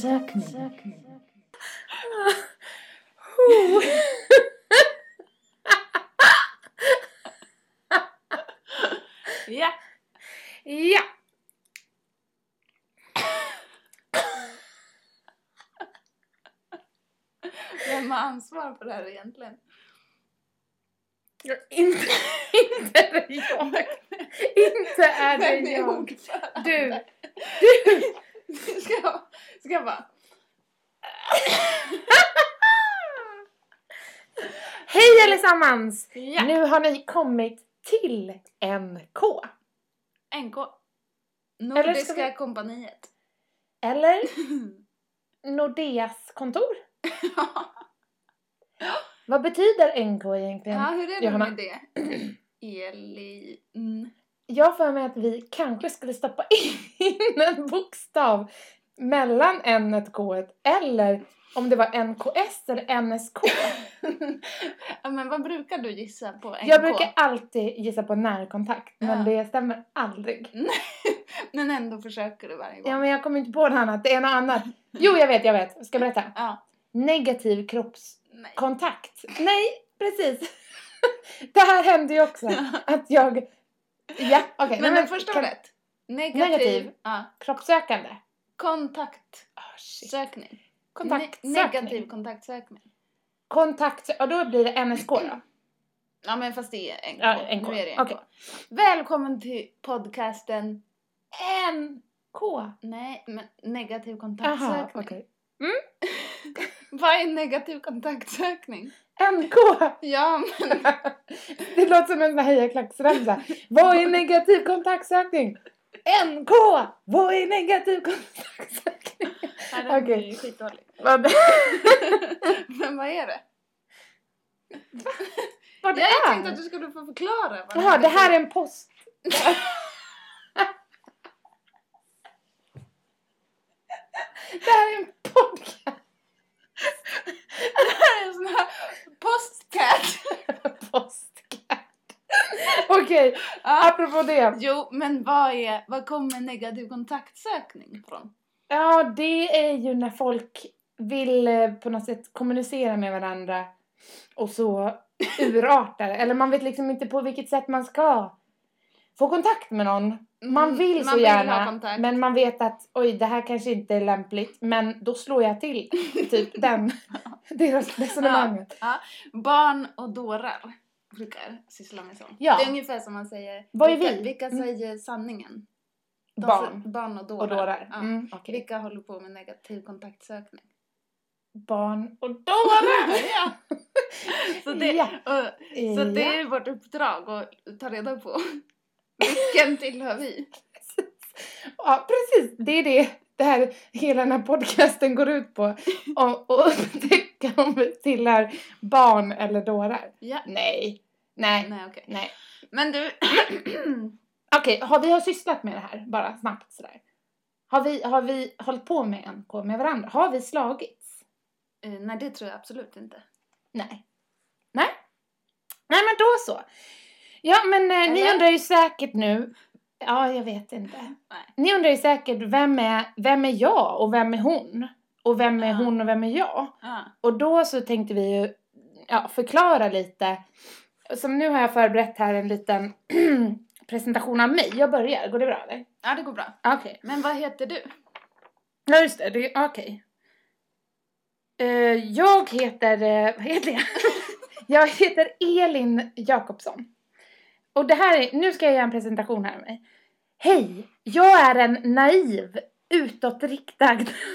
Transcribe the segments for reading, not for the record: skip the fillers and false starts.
kontaktsökning. Ja. Ja. Vem har ansvar för det här egentligen? Inte är det jag. Inte är det Vem är jag. ordförande? Du. Ska jag bara... Hej allesammans! Ja. Nu har ni kommit till NK. NK. Nordiska Eller kompaniet. Eller Nordeas kontor. Vad betyder NK egentligen? Ja, hur är det Johanna? med det? Jag får med att vi kanske skulle stoppa in en bokstav mellan N och K, eller om det var NKS eller NSK. Ja, men vad brukar du gissa på NK? Jag brukar alltid gissa på närkontakt, men Ja. det stämmer aldrig. Men ändå försöker du varje gång. Ja, men jag kommer inte på något annat. Det är något annat. Jo, jag vet. Ska jag berätta? Ja. Negativ Nej. kroppskontakt. Nej, precis. Det här hände ju också. Att jag... Ja, okej. Men den första var rätt. Negativ. Ja. Kroppssökande. Kontaktsökning. Kontaktsökning. Negativ kontaktsökning. Och då blir det NSK då. Ja, men fast det är NK. Ja, NK. Nu är det NK. Okej. Välkommen till podcasten. NK. Nej, men negativ kontaktsökning. Jaha, okej. Vad är negativ kontaktsökning? NK. Ja, men... Det låter som en hejaklacksremsa. Vad är negativ kontaktsökning? NK. Vad är negativ kontaktsökning? Ja, den Okej. är skitdålig. Vad Men vad är det? vad det Jag är? tänkte att du skulle få förklara. Jaha, det här är en post. Det här är en podcast. Det här är en sån här postcat. Postcat. Okej, apropå det. Jo, men vad kommer negativ kontaktsökning från? Ja, det är ju när folk vill på något sätt kommunicera med varandra och så urartar. Eller man vet liksom inte på vilket sätt man ska få kontakt med någon. Man vill så ha gärna, kontakt. men man vet att oj, det här kanske inte är lämpligt. Men då slår jag till typ deras resonemanget. Ja. Barn och dårar brukar syssla med sånt. Ja. Det är ungefär som man säger. Vad är vi? Vilka säger sanningen? Barn och dårar. Och dårar. Ja. Okej. Vilka håller på med negativ kontaktsökning? Barn och dårar! Ja. Så det, Ja. så det är vårt uppdrag att ta reda på vilken tillhör vi. Ja, precis. Det är det här, hela den här podcasten går ut på. Och upptäcka om vi tillhör barn eller dårar. Ja. Nej, Okej. nej. Men du... Okej, vi har sysslat med det här, bara snabbt sådär. Har vi hållit på med NK med varandra? Har vi slagits? Nej, det tror jag absolut inte. Nej, men då så. Ja, men ni undrar ju säkert nu. Ja, jag vet inte. Nej. Ni undrar ju säkert, vem är jag och vem är hon? Och vem är hon och vem är jag? Ja. Och då så tänkte vi ju förklara lite. Som nu har jag förberett här en liten presentation av mig. Jag börjar, går det bra eller? Ja, det går bra. Okej. Men vad heter du? Ja, just det, okej. Jag heter, vad heter jag? Jag heter Elin Jakobsson. Och det här är, nu ska jag göra en presentation här med mig. Hej, jag är en naiv, utåtriktad,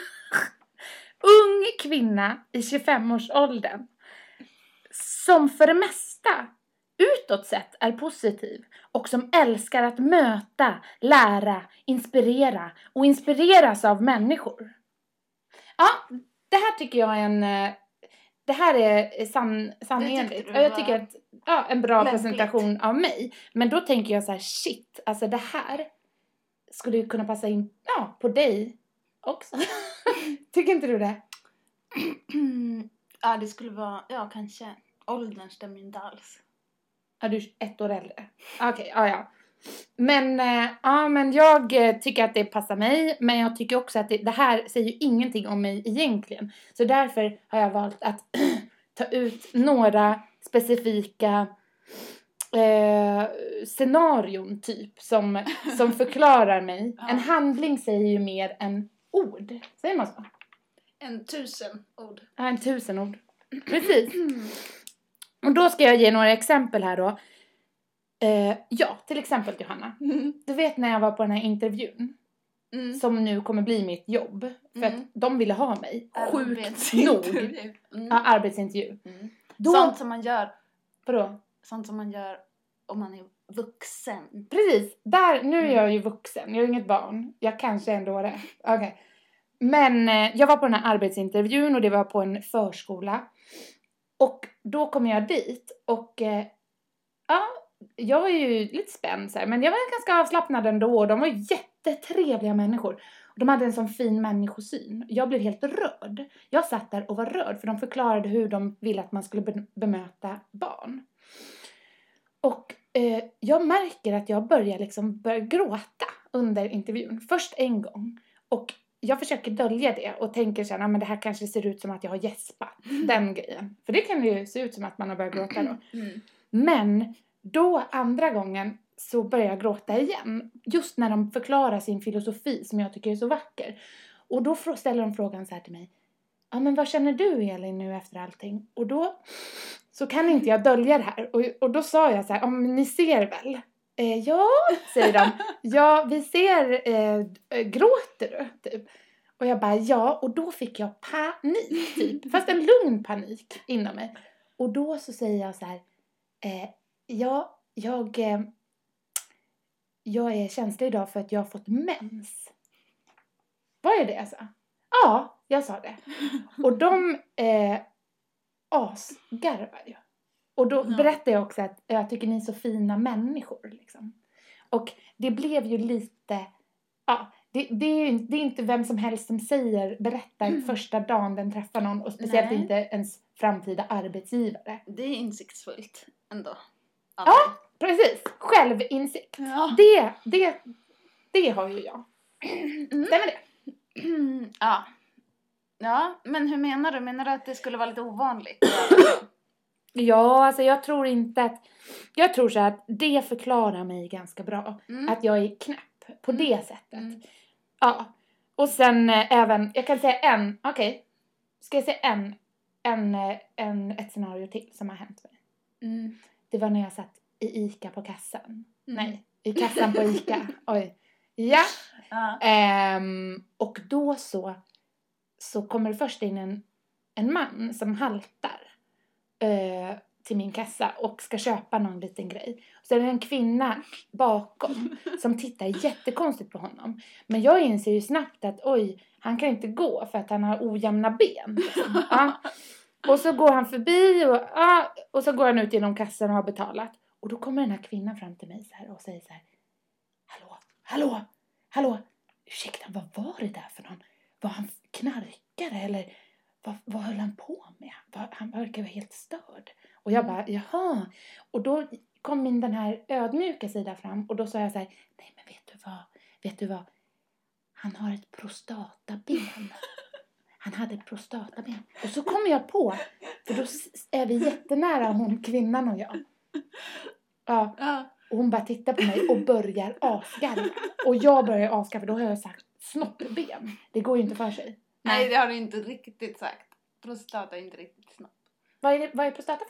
ung kvinna i 25-årsåldern. Som för det mesta utåt sett är positiv. Och som älskar att möta, lära, inspirera och inspireras av människor. Ja, det här tycker jag är det här är sannenligt. Jag tycker att en bra lämpligt. presentation av mig. Men då tänker jag så här, shit, alltså det här skulle ju kunna passa in på dig också. Tycker inte du det? Ja, det skulle vara, kanske. Åldern stämmer inte alls. Ja, du är 1 år äldre. Okej, ja. Men, men jag tycker att det passar mig. Men jag tycker också att det här säger ju ingenting om mig egentligen. Så därför har jag valt att ta ut några specifika scenarion typ som förklarar mig. En handling säger ju mer än ord. Säger man så? 1000 ord. Ja, 1000 ord. Precis. Och då ska jag ge några exempel här då. Till exempel Johanna. Du vet när jag var på den här intervjun. Som nu kommer bli mitt jobb. För att de ville ha mig. Sjukt nog. Ja, arbetsintervju. Sånt som man gör. Vadå? Sånt som man gör om man är vuxen. Precis. Nu är jag ju vuxen. Jag är inget barn. Jag kanske ändå är det. Okej. Men jag var på den här arbetsintervjun. Och det var på en förskola. Och då kom jag dit. Och jag var ju lite spänd så här, men jag var ganska avslappnad ändå. Och de var jättetrevliga människor. Och de hade en sån fin människosyn. Jag blev helt rörd. Jag satt där och var rörd. För de förklarade hur de ville att man skulle bemöta barn. Och jag märker att jag börjar gråta under intervjun. Först en gång. Och jag försöker dölja det. Och tänker så här, men det här kanske ser ut som att jag har gäspat. Den grejen. För det kan ju se ut som att man har börjat gråta då. Men då andra gången så börjar jag gråta igen. Just när de förklarar sin filosofi som jag tycker är så vacker. Och då ställer de frågan så här till mig. Ja, men vad känner du Elin nu efter allting? Och då så kan inte jag dölja det här. Och då sa jag så här, men ni ser väl? Ja, säger de. Ja, vi ser, gråter du? Typ. Och jag bara, ja. Och då fick jag panik, typ. Fast en lugn panik inom mig. Och då så säger jag så här, jag är känslig idag för att jag har fått mens. Vad är det jag sa? Ja, jag sa det. Och de asgarvar ju. Och då berättade jag också att jag tycker ni är så fina människor. Liksom. Och det blev ju lite... Det är inte vem som helst som berättar första dagen den träffar någon. Och speciellt inte ens framtida arbetsgivare. Det är insiktsfullt ändå. Ja, precis. Självinsikt. Ja. Det har ju jag. Stämmer det? Ja, men hur menar du? Menar du att det skulle vara lite ovanligt? Ja, alltså jag tror inte att... Jag tror så att det förklarar mig ganska bra. Att jag är knäpp på det sättet. Ja. Och sen även... Jag kan säga ska jag säga ett scenario till som har hänt mig. Det var när jag satt i ICA på kassan. Nej, i kassan på ICA. Oj. Ja. Och då så kommer det först in en man som haltar till min kassa och ska köpa någon liten grej. Så är det en kvinna bakom som tittar jättekonstigt på honom. Men jag inser ju snabbt att han kan inte gå för att han har ojämna ben. Liksom. Ja. Och så går han förbi och så går han ut genom kassan och har betalat. Och då kommer den här kvinnan fram till mig så här och säger så här: Hallå, ursäkta, vad var det där för någon? Var han knarkare eller vad höll han på med? Han verkar vara helt störd. Och jag bara, jaha. Och då kom den här ödmjuka sida fram och då sa jag så här: nej men vet du vad? Han har ett prostataben. Han hade ett prostataben. Och så kommer jag på, för då är vi jättenära hon, kvinnan och jag. Ja. Och hon bara tittar på mig och börjar asgarva. Och jag börjar asgarva, för då har jag sagt snoppben. Det går ju inte för sig. Nej, det har du inte riktigt sagt. Prostata är inte riktigt snopp. Vad är prostata?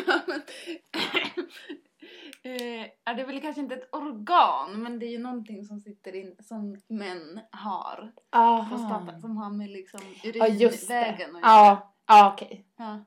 Det är väl kanske inte ett organ, men det är ju någonting som sitter in, som män har. Prostata, som har med liksom urinvägen och okej.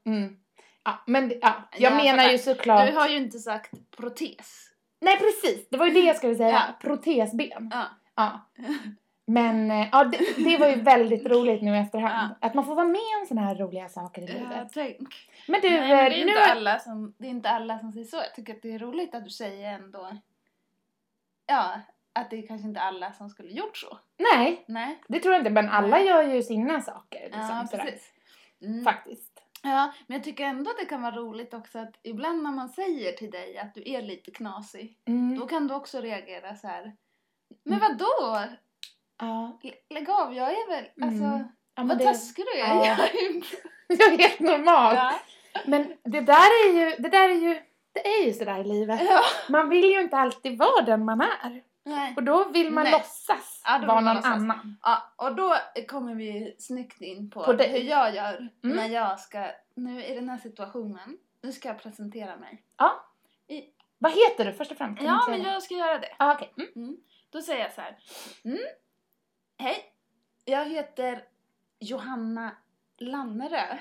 Jag menar ju såklart... Du har ju inte sagt protes. Nej, precis. Det var ju det jag skulle säga. Protesben. Ja. Men det var ju väldigt roligt nu efterhand. Att man får vara med om såna här roliga saker i livet. Tänk. Men du, det är inte alla som säger så. Jag tycker att det är roligt att du säger ändå. Ja, att det är kanske inte alla som skulle gjort så. Nej, det tror jag inte. Men alla gör ju sina saker. Liksom, ja, precis. Faktiskt. Ja, men jag tycker ändå att det kan vara roligt också att ibland när man säger till dig att du är lite knasig, då kan du också reagera så här. Men vadå? Ja. Lägg av, jag är väl, alltså, vad taskig du är. Ja. Jag är helt normal. Ja. Men det är ju sådär i livet. Ja. Man vill ju inte alltid vara den man är. Nej. Och då vill man låtsas vara någon annan. Ja, och då kommer vi snyggt in på hur jag gör när jag ska, nu i den här situationen, nu ska jag presentera mig. Ja. Vad heter du först och främst? Ja, men jag ska göra det. Okej. Då säger jag så här. Hej, jag heter Johanna Lannerö.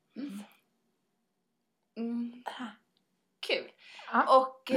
Kul. Ja. Och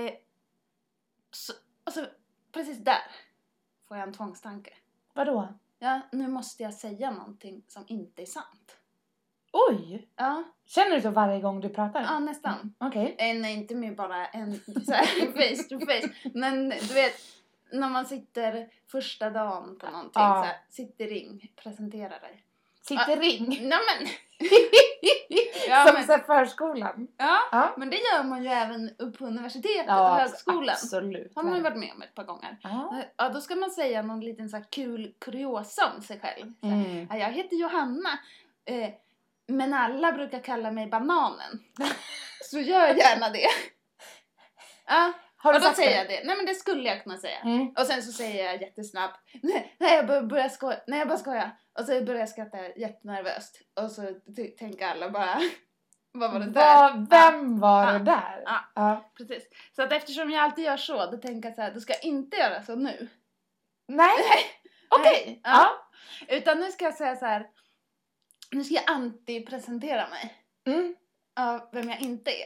så precis där får jag en tvångstanke. Vadå? Ja, nu måste jag säga någonting som inte är sant. Oj! Ja. Känner du så varje gång du pratar? Ja, nästan. Okej. Nej, inte med bara en så här, face to face. Men du vet, när man sitter första dagen på någonting så här, sitter ring, presentera dig. Sitter ring? Nej men. Som så förskolan. Ja, men det gör man ju även upp på universitetet och högskolan. Absolut. Har man ju varit med om ett par gånger. Ja, då ska man säga någon liten så här kul kuriosa om sig själv. Så här, jag heter Johanna. Men alla brukar kalla mig bananen. Så gör gärna det. Ja. Och då säger jag det. Nej, men det skulle jag kunna säga. Och sen så säger jag jättesnabbt. Nej, jag börjar skoja. Nej, jag bara skojar. Och så börjar jag skratta jättenervöst. Och så tänker alla bara. Vad var det där? Vem var det där? Ja, precis. Så att eftersom jag alltid gör så. Då tänker jag så här. Då ska jag inte göra så nu. Nej. Okej. Ja. Utan nu ska jag säga så här. Nu ska jag anti-presentera mig. Av vem jag inte är.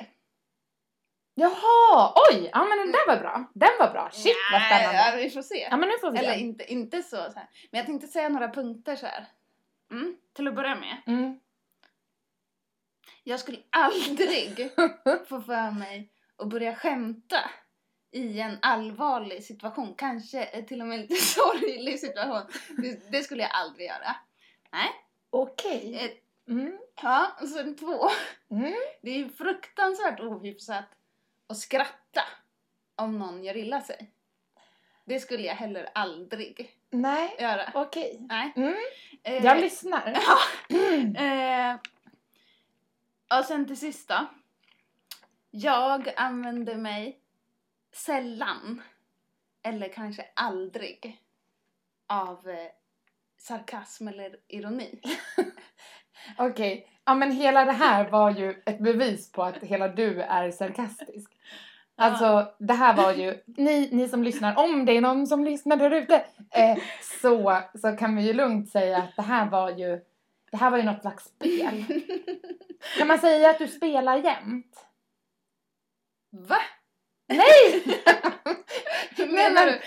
Jaha, oj, ja men den där var bra. Den var bra, shit vad spännande. Ja, vi får se. Ja men nu får vi se. Eller inte så här. Men jag tänkte säga några punkter så här. Till att börja med. Jag skulle aldrig få för mig att börja skämta i en allvarlig situation. Kanske till och med lite sorglig situation. Det skulle jag aldrig göra. Nej. Okej. Ja, och sen 2. Det är ju fruktansvärt ohyfsat att skratta om någon gör illa sig. Det skulle jag heller aldrig göra. Okej. Nej. Jag lyssnar. Och sen till sist då. Jag använder mig sällan eller kanske aldrig av sarkasm eller ironi. Okej. Ja men hela det här var ju ett bevis på att hela du är sarkastisk. Alltså det här var ju, ni som lyssnar, om det är någon som lyssnar där ute, så kan vi ju lugnt säga att det här var ju något slags spel. Kan man säga att du spelar jämt? Va? Nej! Menar du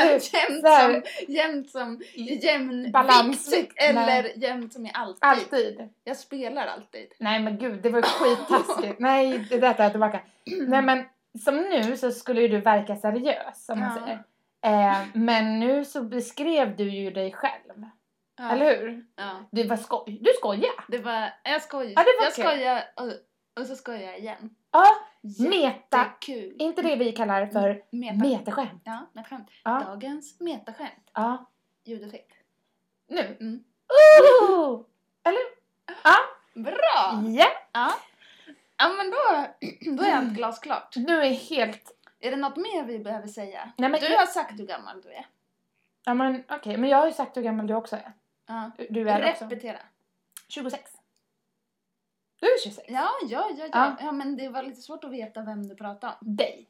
jämt som jämnviktigt eller jämt som i alltid? Jag spelar alltid. Nej men gud, det var ju skittaskigt. Nej, det där tar jag tillbaka. Nej men som nu så skulle ju du verka seriös som man säger. Men nu så beskrev du ju dig själv. Eller hur? Ja. Det var skoj. Du skojar. Jag skojar. Ja, jag skojar och så skojar jag igen. Ja, Jättekul. Inte det vi kallar för metaskämt. Ja, metaskämt. Dagens metaskämt. Ja. Ljudeffekt. Nu. Eller? Ja. Bra. Ja. Ja, men då är allt glasklart. Nu är helt... Är det något mer vi behöver säga? Nej, men du har sagt hur gammal du är. Ja, men okej. Men jag har ju sagt hur gammal du också är. Ja. Du är repetera. Också. 26. Du är 26. Ja, men det var lite svårt att veta vem du pratar om. Dig.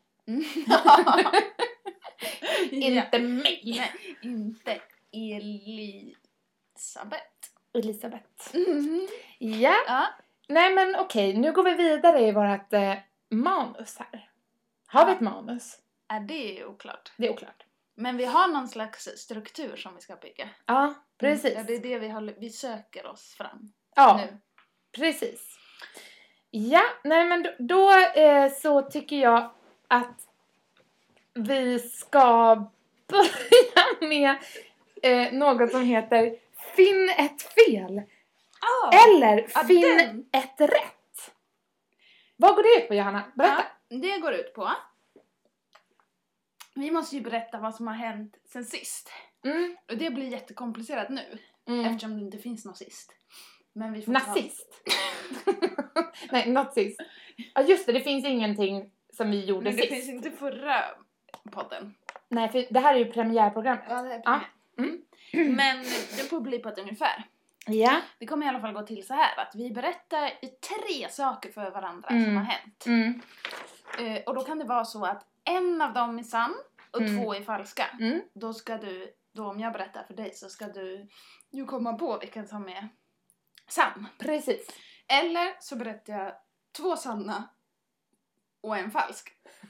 Inte mig. Nej, inte Elisabeth. Ja. Nej men okej, nu går vi vidare i vårt manus här. Har vi ett manus? Det är oklart. Det är oklart. Men vi har någon slags struktur som vi ska bygga. Ja, precis. Ja, det är det vi söker oss fram. Ja, nu. Precis. Ja, nej men då så tycker jag att vi ska börja med något som heter Finn ett fel. Eller finn ett rätt. Vad går det ut på, Johanna? Berätta. Ja, det går ut på... Vi måste ju berätta vad som har hänt sen sist. Och det blir jättekomplicerat nu. Eftersom det inte finns något sist. Men vi får nazist. Nej, nazist. Ja, just det finns ingenting som vi gjorde sist. Men det finns inte förra podden. Nej, för det här är ju premiärprogrammet. Ja, det är premiär. Men det får bli på ett ungefär. Ja. Det kommer i alla fall gå till så här att vi berättar 3 saker för varandra som har hänt. Och då kan det vara så att en av dem är sann och 2 är falska. Då ska du, om jag berättar för dig så ska du komma på vilken som är sann. Precis. Eller så berättar jag 2 sanna och en falsk.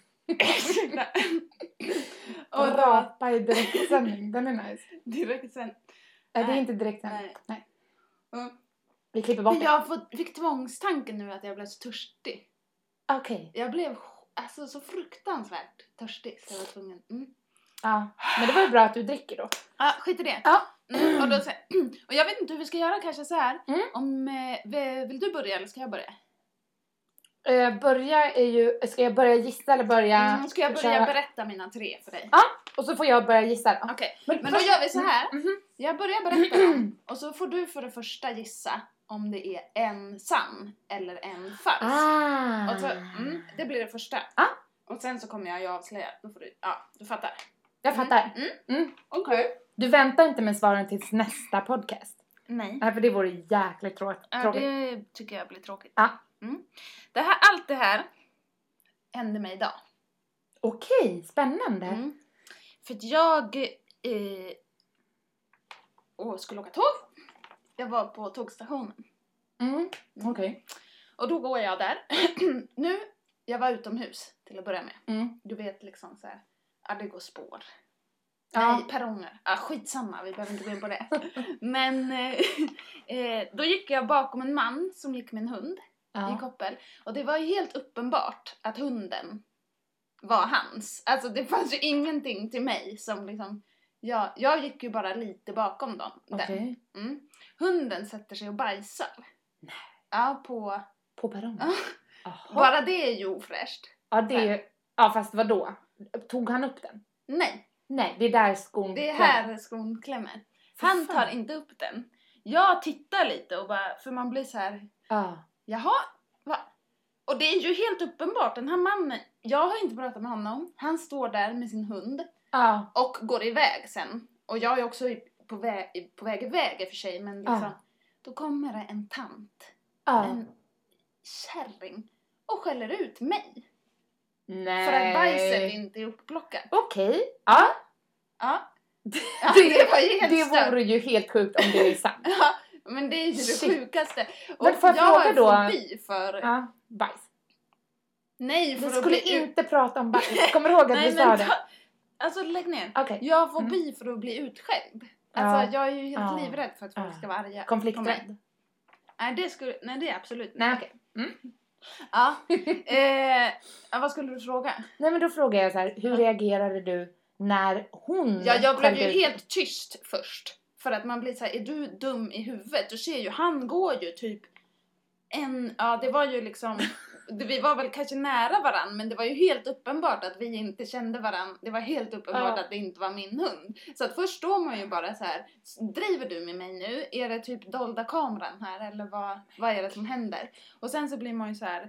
Och rapa i direktsändning, den är nice. Direktsändning. Nej, det är inte direktsändning. Nej. Vi klipper bort det. Fick tvångstanken nu att jag blev så törstig. Okej. Jag blev så fruktansvärt törstig så jag var tvungen. Ja, men det var ju bra att du dricker då. Ja, skit i det. Ja. Och jag vet inte hur vi ska göra kanske så här. Vill du börja eller ska jag börja? Börja är ju... Ska jag börja gissa eller börja... Ska jag börja berätta mina 3 för dig? Ja, och så får jag börja gissa då. Okej, men då gör vi så här. Jag börjar berätta dem. Och så får du för det första gissa om det är en sann eller en falsk. Och så, det blir det första. Och sen så kommer jag ju avslöja. Då får du fattar. Jag fattar. Okej. Du väntar inte med svaren tills nästa podcast? Nej. För det vore jäkligt tråkigt. Ja, det tycker jag blir tråkigt. Ja. Allt det här hände mig idag. Okej, spännande. För att jag skulle åka tåg. Jag var på tågstationen. Okej. Och då går jag där. Jag var utomhus till att börja med. Du vet liksom så här. Det går spår. Nej, perronger. Skitsamma, vi behöver inte gå in på det. Men då gick jag bakom en man som gick med en hund i koppel. Och det var ju helt uppenbart att hunden var hans. Alltså det fanns ju ingenting till mig som liksom... Jag gick ju bara lite bakom dem. Okej. Hunden sätter sig och bajsar. Nej. Ja, på perrongen. Bara det är ju ofräscht. Ja, det är... Ja, fast vadå? Tog han upp den? Nej, det är där skon Det är här skon klämmer. Han tar inte upp den. Jag tittar lite och bara... För man blir så här... Jaha, va? Och det är ju helt uppenbart. Den här mannen... Jag har inte pratat med honom. Han står där med sin hund. Och går iväg sen. Och jag är också på väg iväg i och för sig. Men liksom... Då kommer det en tant. En kärring. Och skäller ut mig. Nej. För att bajset inte är uppplockat. Okej. Det var ju helt det vore ju helt sjukt om det är sant. Men det är ju det sjukaste. Och men får jag fråga då? Fobi för... bajs. Nej, för vi skulle inte prata om bajs. Kommer du ihåg att vi sa det? Alltså lägg ner. Okay. Jag har fobi för att bli utskälld. Alltså jag är ju helt livrädd för att folk ska vara arga. Konflikträdd. Nej, det är absolut inte. Nej, okej. Vad skulle du fråga? Nej, men då frågar jag så här, hur reagerade du när hon... Jag blev ju helt tyst först. För att man blir så här, är du dum i huvudet? Du ser ju, han går ju typ det var ju liksom... Vi var väl kanske nära varann, men det var ju helt uppenbart att vi inte kände varann. Det var helt uppenbart att det inte var min hund. Så att först står man ju bara så här, driver du med mig nu? Är det typ dolda kameran här? Eller vad är det som händer? Och sen så blir man ju så här...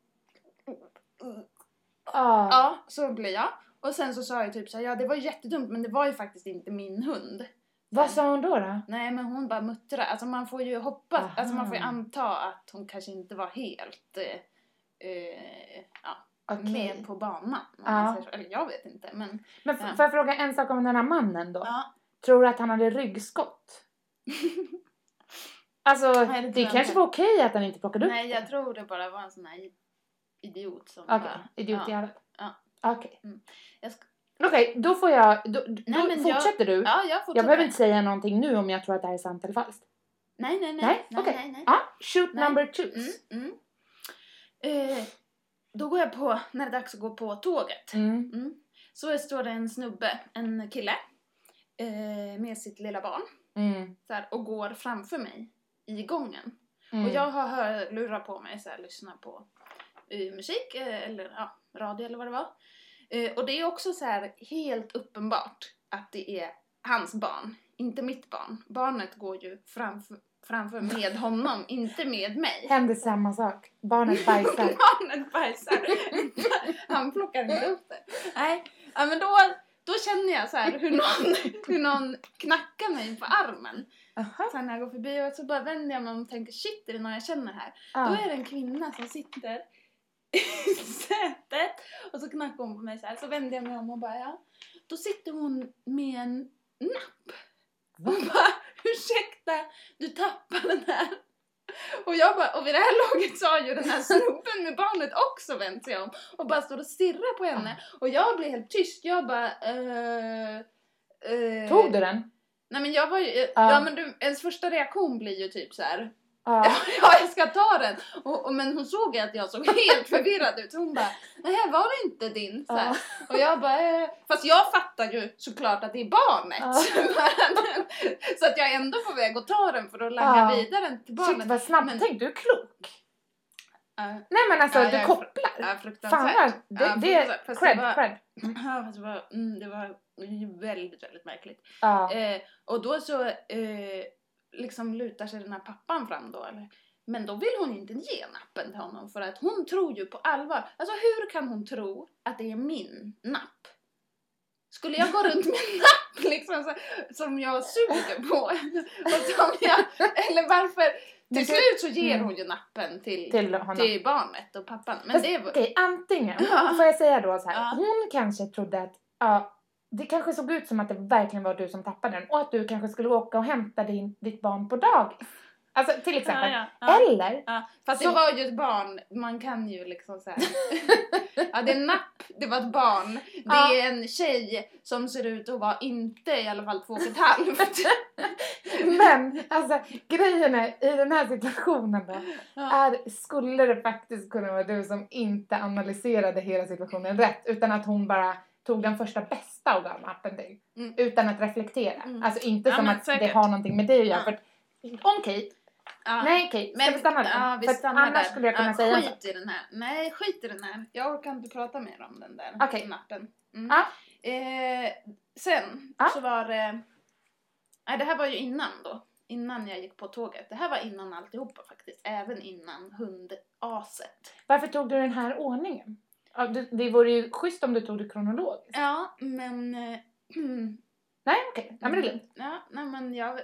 Ja, så blir jag. Och sen så sa jag typ så här, det var jättedumt, men det var ju faktiskt inte min hund. Vad sa hon då? Nej, men hon bara muttrade. Alltså man får ju hoppas, alltså man får ju anta att hon kanske inte var helt med på banan. Eller jag vet inte. Men får jag fråga en sak om den här mannen då? Ja. Tror du att han hade ryggskott? Alltså, det kanske var okej att han inte plockade upp. Nej, jag tror det bara var en sån här idiot som idiot i hallet. Okej. Okej, då får jag... Då fortsätter du? Ja, jag fortsätter. Jag behöver inte säga någonting nu om jag tror att det här är sant eller falskt. Nej. Okej. Shoot number 2. Då går jag på, när det är dags att gå på tåget. Så står det en snubbe, en kille, med sitt lilla barn. Så här, och går framför mig i gången. Och jag har hörlurar på mig så här, lyssnar på musik eller radio eller vad det var. Och det är också så här helt uppenbart att det är hans barn, inte mitt barn. Barnet går ju framför med honom, inte med mig. Händer samma sak. Barnet bajsar. Barnet bajsar. Han plockar inte upp det. Nej, ja, men då känner jag så här hur någon knackar mig på armen. Sen när jag går förbi och så bara vänder jag mig och tänker shit, är det någon jag känner här? Då är det en kvinna som sitter i sätet och så knackar hon på mig så här. Så vänder jag mig om och bara då sitter hon med en napp. Och bara, ursäkta, du tappar den här. Och jag bara, och vid det här laget så har ju den här snubben med barnet också vänt sig om. Och bara står och stirrar på henne. Och jag blir helt tyst. Jag bara, Tog du den? Nej men jag var ju, men ens första reaktion blir ju typ så här. Ja, jag ska ta den. Men hon såg att jag såg helt förvirrad ut. Hon bara, nej var det inte din? Så här. Och jag bara, fast jag fattar ju såklart att det är barnet. Så att jag är ändå på väg att ta den för att langa vidare den till barnet. Shit, vad snabbt tänkt, du är klok. Nej men alltså, du kopplar. Ja, fruktansvärt. Fan, det är cred. Ja, fast det var väldigt, väldigt märkligt. Ja. Och då så liksom lutar sig den här pappan fram då, eller? Men då vill hon inte ge nappen till honom för att hon tror ju på allvar. Alltså hur kan hon tro att det är min napp? Skulle jag gå runt med en napp liksom som jag suger på? Och som eller varför? Till slut så ger hon ju nappen till barnet och pappan. Men fast, det var... okej, antingen får jag säga då så här. Hon kanske trodde att det kanske såg ut som att det verkligen var du som tappade den. Och att du kanske skulle åka och hämta ditt barn på dagis. Alltså till exempel. Eller? Fast det var ju ett barn. Man kan ju liksom så här. Det är en napp. Det var ett barn. Det är en tjej som ser ut att vara inte i alla fall 2,5. Men alltså grejen är i den här situationen då. Skulle det faktiskt kunna vara du som inte analyserade hela situationen rätt. Utan att hon bara tog den första bästa och gav nappen till. Utan att reflektera. Alltså inte som att säkert. Det har någonting med det att göra. Okej. Nej okej, ska vi stanna där? Ja, vi stannar annars där. Skulle jag kunna säga skit i den här. Nej, skit i den här. Jag orkar inte prata mer om den där nappen. Sen så var det... Nej, det här var ju innan då. Innan jag gick på tåget. Det här var innan alltihopa faktiskt. Även innan hundaset. Varför tog du den här ordningen? Det vore ju schysst om du tog det kronologiskt. Ja, men... Nej, okej. Ja, men det är lugnt. Ja, nej men jag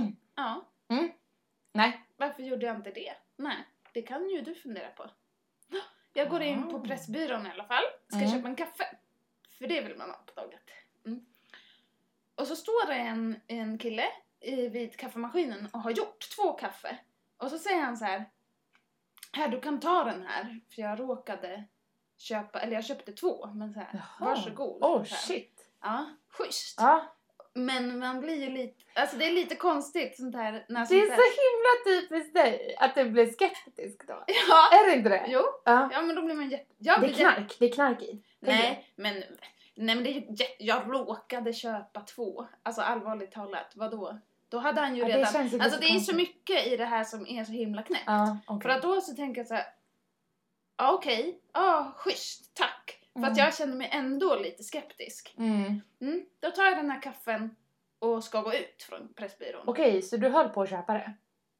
Nej. Varför gjorde jag inte det? Nej, det kan ju du fundera på. Jag går in på Pressbyrån i alla fall. Ska köpa en kaffe. För det vill man ha på dagen. Och så står det en kille vid kaffemaskinen och har gjort 2 kaffe. Och så säger han så här. Här, du kan ta den här. För jag råkade köpa, eller jag köpte 2. Men så här, varsågod. Shit. Ja, schysst. Ja. Men man blir ju lite, alltså det är lite konstigt sånt här. När det är så himla typiskt dig att du blir skeptisk då. Ja. Är det inte det? Jo. Ja, men då blir man det är knark i. Nej, men det är ju jag råkade köpa 2. Alltså allvarligt talat, vadå? Då hade han ju redan, alltså det är så mycket i det här som är så himla knäppt. Okay. För att då så tänker jag så här, okej, schysst, tack. För att jag känner mig ändå lite skeptisk. Då tar jag den här kaffen och ska gå ut från Pressbyrån. Okej, så du höll på att köpa det?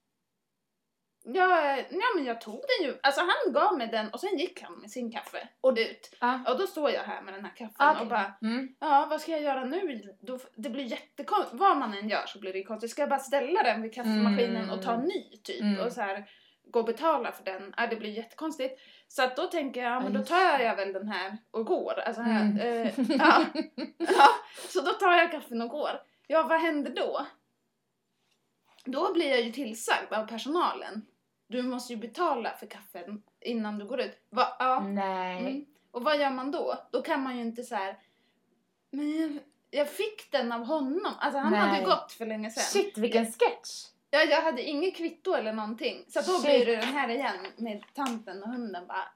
Ja, men jag tog den ju. Alltså han gav mig den och sen gick han med sin kaffe och ut. Och då står jag här med den här kaffen och bara, vad ska jag göra nu? Det blir jättekonstigt. Vad man än gör så blir det konstigt. Ska jag bara ställa den vid kaffemaskinen och ta en ny typ? Och så här gå och betala för den. Det blir jättekonstigt. Så att då tänker jag, men då tar jag väl den här och går. Alltså så då tar jag kaffen och går. Ja, vad händer då? Då blir jag ju tillsagd av personalen. Du måste ju betala för kaffen innan du går ut. Nej. Och vad gör man då? Då kan man ju inte så här. Men jag fick den av honom. Alltså han hade ju gått för länge sedan. Shit, vilken sketch. Ja, jag hade inget kvitto eller någonting. Så då blir det den här igen med tanten och hunden bara.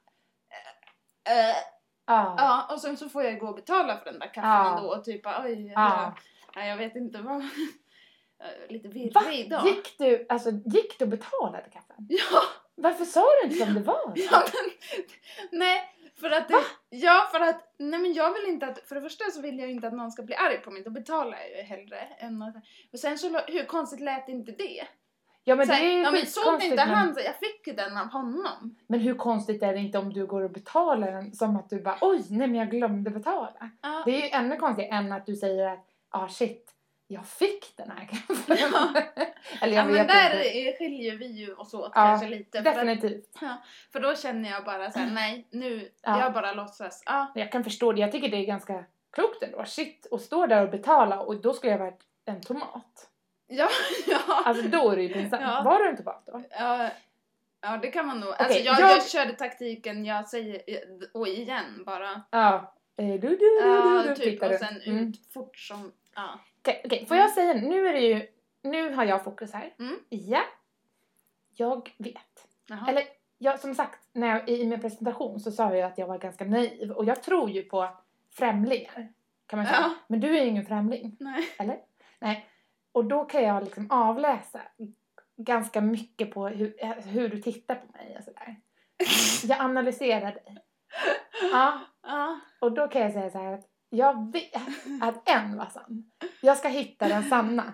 Ja, och sen så får jag gå och betala för den där kaffen ändå. Och typ, jag vet inte vad. lite virrig idag. Gick du och betalade kaffen? Ja. Varför sa du inte som det var? Ja, men, nej, för att nej men jag vill inte att, för det första så vill jag inte att någon ska bli arg på mig, då betalar jag ju hellre än att, och sen så, hur konstigt lät inte det? Ja men så, det är ju men såg inte men... han, så jag fick ju den av honom. Men hur konstigt är det inte om du går och betalar den som att du bara, oj, nej men jag glömde betala. Ja. Det är ju ännu konstigt än att du säger att, shit, jag fick den här kaffen. Ja. Eller jag vet men där inte. skiljer vi ju oss åt kanske lite. Definitivt. För då känner jag bara så här, nej, nu, jag bara låtsas. Ja. Jag kan förstå det, jag tycker det är ganska klokt ändå. Shit, och stå där och betala och då skulle jag varit en tomat. Ja. Alltså då är det ju pinsamt. Ja. Var du en tomat då? Ja, det kan man nog. Okay, alltså jag körde taktiken, jag säger, och igen bara. Ja. Typ, och sen ut fort som, ja. Okej, får jag säga, nu har jag fokus här. Ja. Jag vet. Jaha. Eller, som sagt, i min presentation så sa jag att jag var ganska naiv. Och jag tror ju på främlingar, kan man säga. Ja. Men du är ju ingen främling. Nej. Eller? Nej. Och då kan jag liksom avläsa ganska mycket på hur du tittar på mig och sådär. Jag analyserar dig. Ja. Och då kan jag säga så här att jag vet att en var sann. Jag ska hitta den sanna.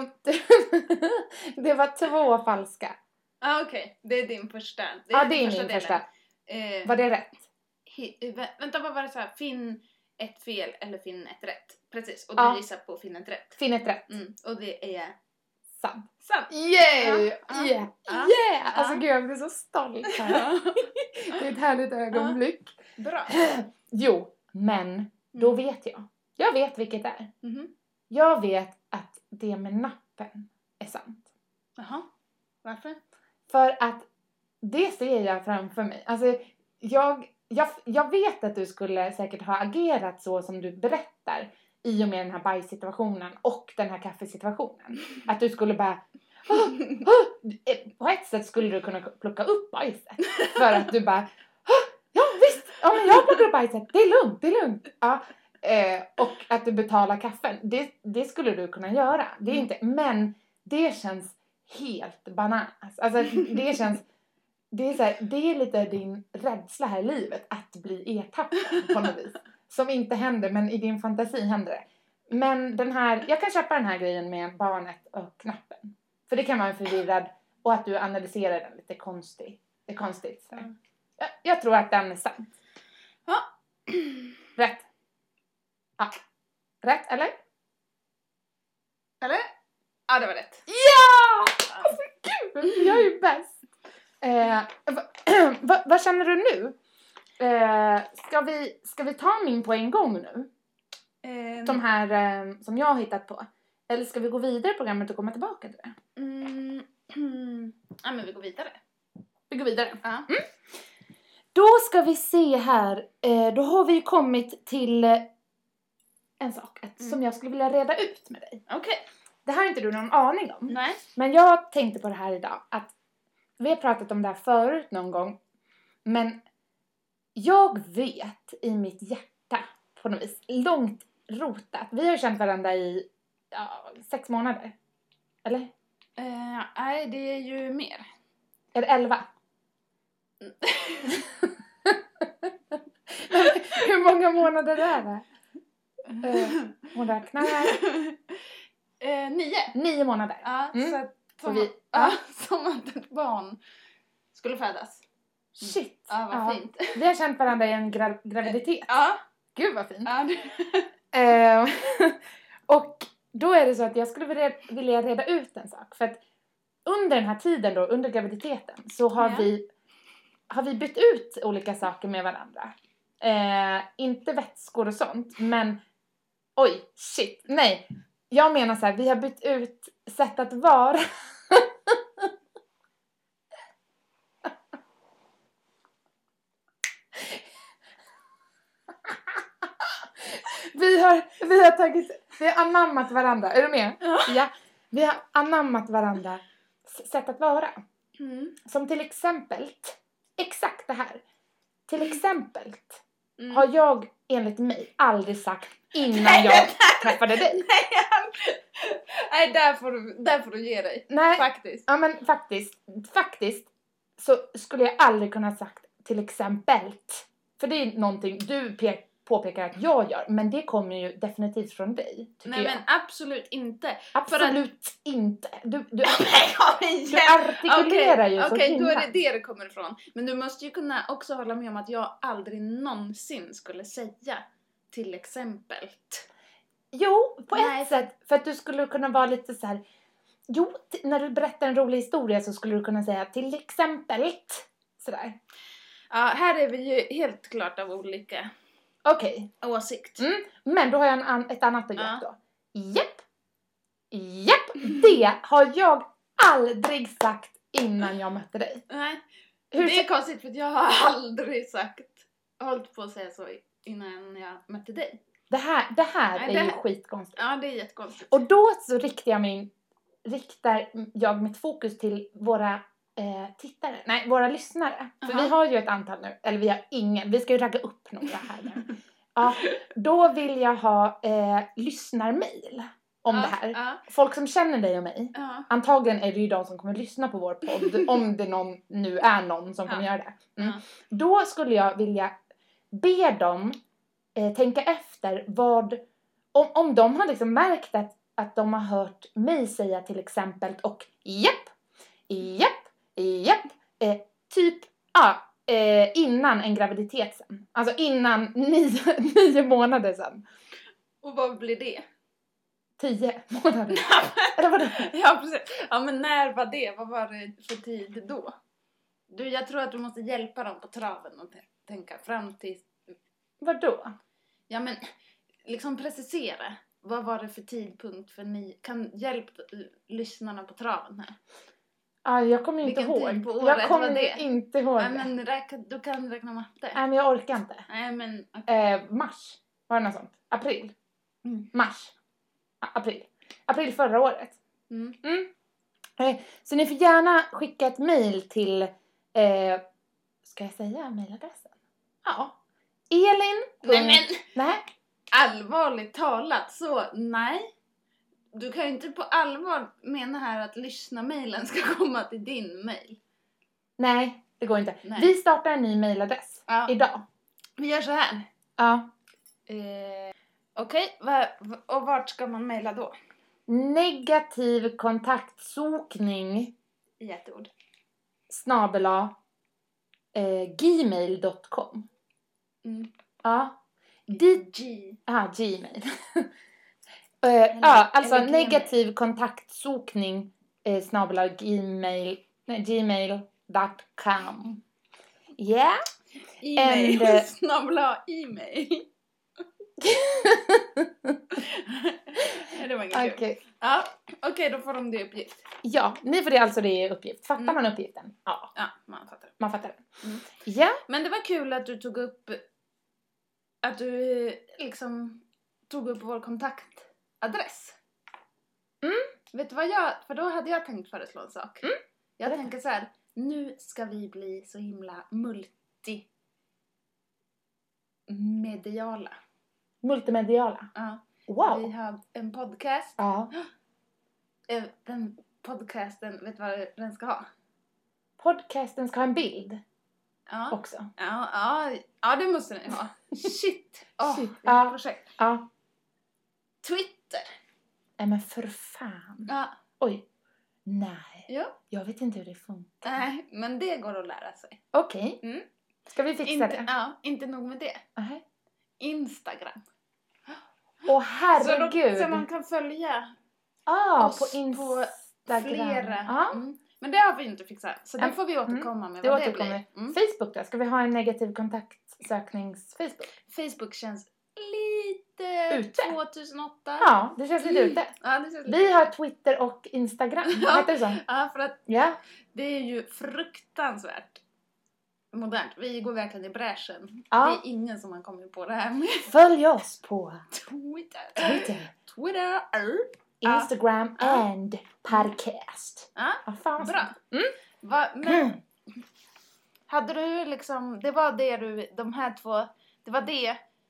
Det var 2 falska. Okej. Det är din första. Det är min första. Var det rätt? Vänta, vad var det så här? Finn ett fel eller finn ett rätt. Precis. Och du gissar på finn ett rätt. Finn ett rätt. Och det är sant. Yeah! Alltså gud, jag blir så stolt här. Det är ett härligt ögonblick. Bra. Jo, men då vet jag. Jag vet vilket det är. Jag vet att det med nappen är sant. Jaha. Varför? För att det ser jag framför mig. Alltså, jag vet att du skulle säkert ha agerat så som du berättar i och med den här bajssituationen och den här kaffesituationen. Att du skulle bara... På ett sätt skulle du kunna plocka upp bajset. För att du bara... Ja visst, ja, men jag plockar upp bajset. Det är lugnt. Ja. Och att du betalar kaffen. Det skulle du kunna göra. Det är inte... Men det känns helt bananas. Alltså det känns... Det är, så här, det är lite din rädsla här i livet att bli ertappad på något vis. Som inte händer, men i din fantasi händer det. Men den här, jag kan köpa den här grejen med barnet och knappen. För det kan vara förvirrad och att du analyserar den lite konstigt. Det är konstigt. Så. Jag tror att den är sant. Ja. Rätt. Ja. Rätt, eller? Eller? Ja, det var rätt. Ja! Alltså gud, jag är ju bäst. Vad känner du nu? Ska vi ta min på en gång nu? De här som jag har hittat på. Eller ska vi gå vidare i programmet och komma tillbaka till det? Ja, men vi går vidare. Vi går vidare. Ja. Då ska vi se här. Då har vi kommit till en sak som jag skulle vilja reda ut med dig. Okej. Det här har inte du någon aning om. Nej. Men jag tänkte på det här idag. Att vi har pratat om det här förut någon gång. Men jag vet i mitt hjärta på något vis, långt rotat. Vi har ju känt varandra i 6 månader. Eller? Nej, det är ju mer. Är det 11? Hur många månader är det? Hon räknar här. 9. 9 månader. Ja, så att som att ett barn skulle födas. Shit. Ja, vad fint. Vi har känt varandra i en graviditet. Ja. Gud vad fint. Ja. Och då är det så att jag skulle vilja reda ut en sak. För att under den här tiden då, under graviditeten, så har vi bytt ut olika saker med varandra. Inte vätskor och sånt, men oj, shit, nej. Jag menar så här, vi har bytt ut sätt att vara. Vi har anammat varandra. Är du med? Ja. Vi har anammat varandra sätt att vara. Som till exempel, exakt det här. Till exempel har jag enligt mig aldrig sagt innan jag träffade dig. Nej, där får du ge dig. Nej, faktiskt. Ja, men faktiskt så skulle jag aldrig kunna sagt till exempel. För det är någonting du påpekar att jag gör. Men det kommer ju definitivt från dig, tycker jag. Nej, men absolut inte. Absolut inte. Du artikulerar ju så Okej, då är det det kommer ifrån. Men du måste ju kunna också hålla med om att jag aldrig någonsin skulle säga till exempel. Jo, på ett sätt. För att du skulle kunna vara lite så här. Jo, när du berättar en rolig historia så skulle du kunna säga till exempel. Sådär. Ja, här är vi ju helt klart av olika åsikt. Men då har jag ett annat begrepp då. Japp, det har jag aldrig sagt innan jag mötte dig. Nej, det är konstigt för att jag har aldrig hållit på att säga så innan jag mötte dig. Det här är ju skitkonstigt. Ja, det är jättekonstigt. Och då så riktar jag mitt fokus till våra våra lyssnare. För vi har ju ett antal nu, eller vi har ingen. Vi ska ju ragga upp några här nu. Ja, då vill jag ha lyssnarmail om det här. Folk som känner dig och mig. Antagligen är det ju de som kommer lyssna på vår podd. Om det nu är någon som kommer göra det. Då skulle jag vilja be dem tänka efter om de har liksom märkt att de har hört mig säga till exempel och japp, typ innan en graviditet sen. Alltså innan 9 månader sen. Och vad blir det? 10 månader. Eller vadå? Ja, precis. Ja, men när var det? Vad var det för tid då? Jag tror att du måste hjälpa dem på traven och tänka fram till... Vadå? Ja, men liksom precisera. Vad var det för tidpunkt för ni... Kan hjälpa lyssnarna på traven här? Ja, jag kommer inte ihåg. Tid på året jag kommer var det? inte ihåg. Nej, men du kan räkna matte. Nej, men jag orkar inte. Nej, men... Mars. Var det något sånt? April. Mars. April. April förra året. Så ni får gärna skicka ett mejl till... ska jag säga mejladressen? Ja. Elin. Nej. Allvarligt talat så, nej. Du kan ju inte på allvar mena här att lyssna-mailen ska komma till din mejl. Nej, det går inte. Nej. Vi startar en ny mejladress idag. Vi gör så här. Ja. Okej, och vart ska man mejla då? Negativ kontaktsokning i ett ord @gmail.com. Ja. Gmail. Alltså negativ kontaktsokning @gmail.com. Yeah. E-mail. /e-mail. Det var inget kul. Ja, okej, då får de det uppgift. Ja, ni får det alltså det uppgift. Fattar man uppgiften? Ja, man fattar den. Ja. Men det var kul att du tog upp vår kontaktadress. Vet du vad för då hade jag tänkt föreslå en sak. Jag tänker så här, nu ska vi bli så himla multimediala. Ja. Wow. Vi har en podcast. Ja. Den podcasten, vet du vad den ska ha? Podcasten ska ha en bild. Också. Ja, det måste den ha. Shit. Projekt. Ja. Twitter. Nej, men för fan. Ja. Oj. Nej. Ja. Jag vet inte hur det funkar. Nej, men det går att lära sig. Okej. Ska vi fixa det? Ja, inte nog med det. Instagram. Åh, herregud. Så man kan följa oss på Instagram. Flera. Men det har vi inte fixat. Så det får vi återkomma med vad det blir. Facebook då? Ska vi ha en negativ kontaktsöknings-Facebook? Facebook känns lite ute. 2008. Ja, det känns lite ute. Ja, det känns lite vi har Twitter och Instagram. Heter det så? Ja, för att det är ju fruktansvärt modernt. Vi går verkligen i bräschen. Det är ingen som har kommit på det här med. Följ oss på Twitter. Instagram and podcast. Fan, bra. Men hade du liksom, det var det de här två, det var det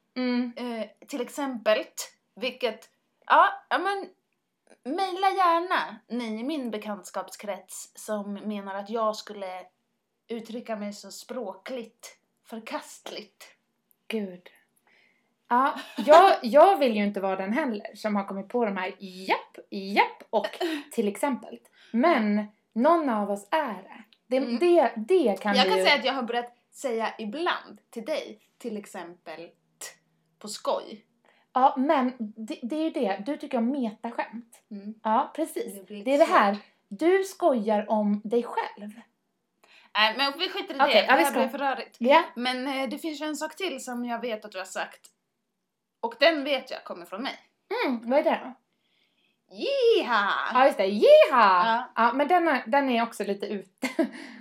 Till exempel, vilket, ja men mejla gärna ni i min bekantskapskrets som menar att jag skulle uttrycka mig så språkligt förkastligt. Gud. Ja, jag vill ju inte vara den heller som har kommit på de här japp och till exempel. Men någon av oss är det. Det kan jag vi kan ju... säga att jag har börjat säga ibland till dig, till exempel på skoj. Ja, men det är ju det. Du tycker om metaskämt. Ja, precis. Det är det här. Du skojar om dig själv. Nej, men vi skiter i det. Okay, det här blir för rörigt. Yeah. Men det finns ju en sak till som jag vet att du har sagt. Och den vet jag kommer från mig. Vad är det då? Jiha! Ja, just det. Jiha! Ja, men den är också lite ute.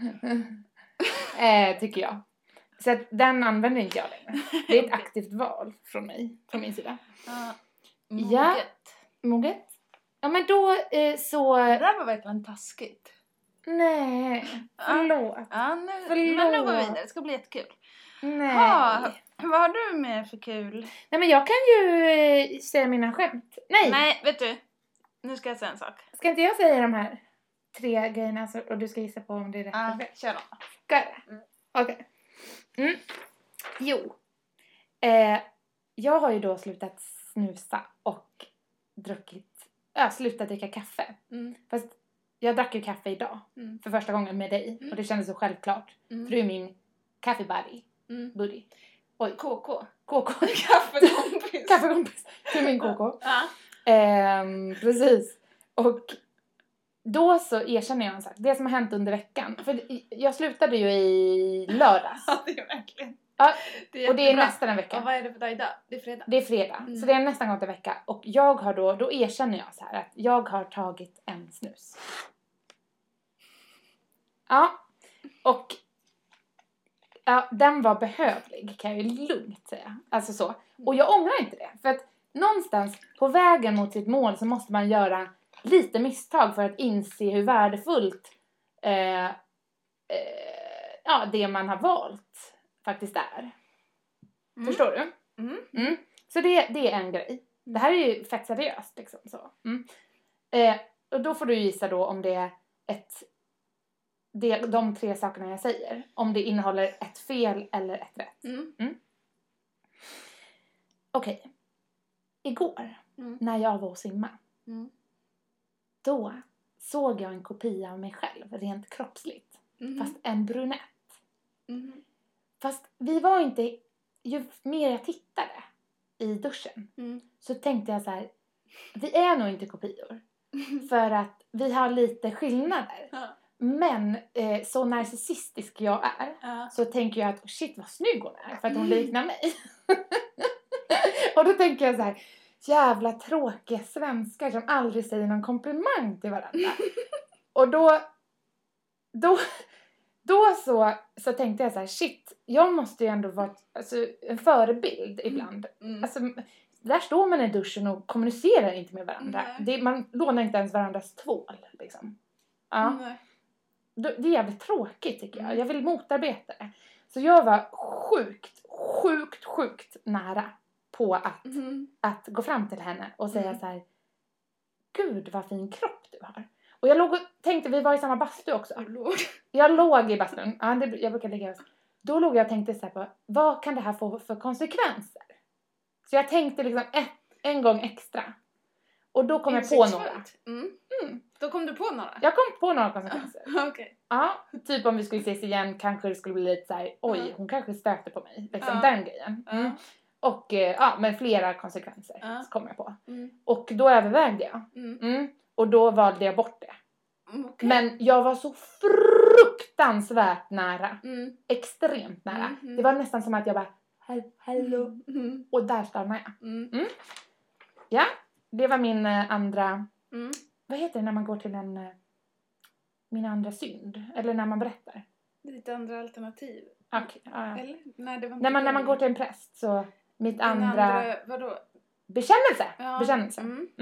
Tycker jag. Så att den använder inte jag längre. Det är ett aktivt val från min sida. Moget. Ja, moget. Ja, men då så... Det där var verkligen taskigt. Nej, förlåt. Men nu går vi vidare. Det ska bli jättekul. Nej. Vad har du med för kul? Nej, men jag kan ju säga mina skämt. Nej, vet du. Nu ska jag säga en sak. Ska inte jag säga de här 3 grejerna och du ska gissa på om det är rätt eller fel? Kör då. Okej. Jo. Jag har ju då slutat snusa och slutat dricka kaffe. Fast jag drack ju kaffe idag. För första gången med dig. Och det kändes så självklart. För du är min kaffebuddy. Buddy. Oj. KK. Kaffekompis. Kaffekompis. Du är min KK. Precis. Och då så erkänner jag en sak. Det som har hänt under veckan. För jag slutade ju i lördags. Ja, det är verkligen. Ja, och det är nästan en vecka. Och vad är det för dag idag? Det är fredag. Det är fredag. Så det är nästan gått en vecka. Och jag har då erkänner jag så här att jag har tagit en snus. Ja. Och den var behövlig, kan jag ju lugnt säga. Alltså så. Och jag ångrar inte det. För att någonstans på vägen mot sitt mål så måste man göra lite misstag för att inse hur värdefullt det man har valt faktiskt är. Förstår du? Så det är en grej. Det här är ju fett seriöst liksom så. Och då får du gissa då om det är de 3 sakerna jag säger. Om det innehåller ett fel eller ett rätt. Okej. Igår när jag var och simma. Då såg jag en kopia av mig själv rent kroppsligt. Fast en brunett. Fast vi var inte... Ju mer jag tittade i duschen så tänkte jag så här: vi är nog inte kopior. För att vi har lite skillnader. Men så narcissistisk jag är så tänker jag att shit vad snygg hon är för att hon liknar mig. Och då tänker jag så här: jävla tråkiga svenskar som aldrig säger någon komplimang till varandra. Och då så tänkte jag så här: shit, jag måste ju ändå vara en förebild ibland. Alltså, där står man i duschen och kommunicerar inte med varandra. Man lånar inte ens varandras tvål liksom. Ja. Det är jävligt tråkigt tycker jag. Jag vill motarbeta det. Så jag var sjukt nära på att gå fram till henne och säga så här: gud vad fin kropp du har. Och jag låg och tänkte, vi var i samma bastu också. Jag låg i bastun. Ja, jag brukar ligga. Då låg jag och tänkte så här på, vad kan det här få för konsekvenser? Så jag tänkte liksom en gång extra. Och då kom jag på några. Då kom du på några? Jag kom på några konsekvenser. Okay. Ja, typ om vi skulle ses igen kanske det skulle bli lite så här: oj, hon kanske stöter på mig. Liksom den grejen. Och men flera konsekvenser så kom jag på. Och då övervägde jag. Och då valde jag bort det. Okay. Men jag var så fruktansvärt nära. Extremt nära. Det var nästan som att jag bara, hallå. Och där stannade jag. Ja, det var min andra... Vad heter det när man går till min andra synd? Eller när man berättar? Lite andra alternativ. Okay, Eller? Nej, det var när man går till en präst så... Mitt andra... Vadå? Bekännelse. Ja. Bekännelse.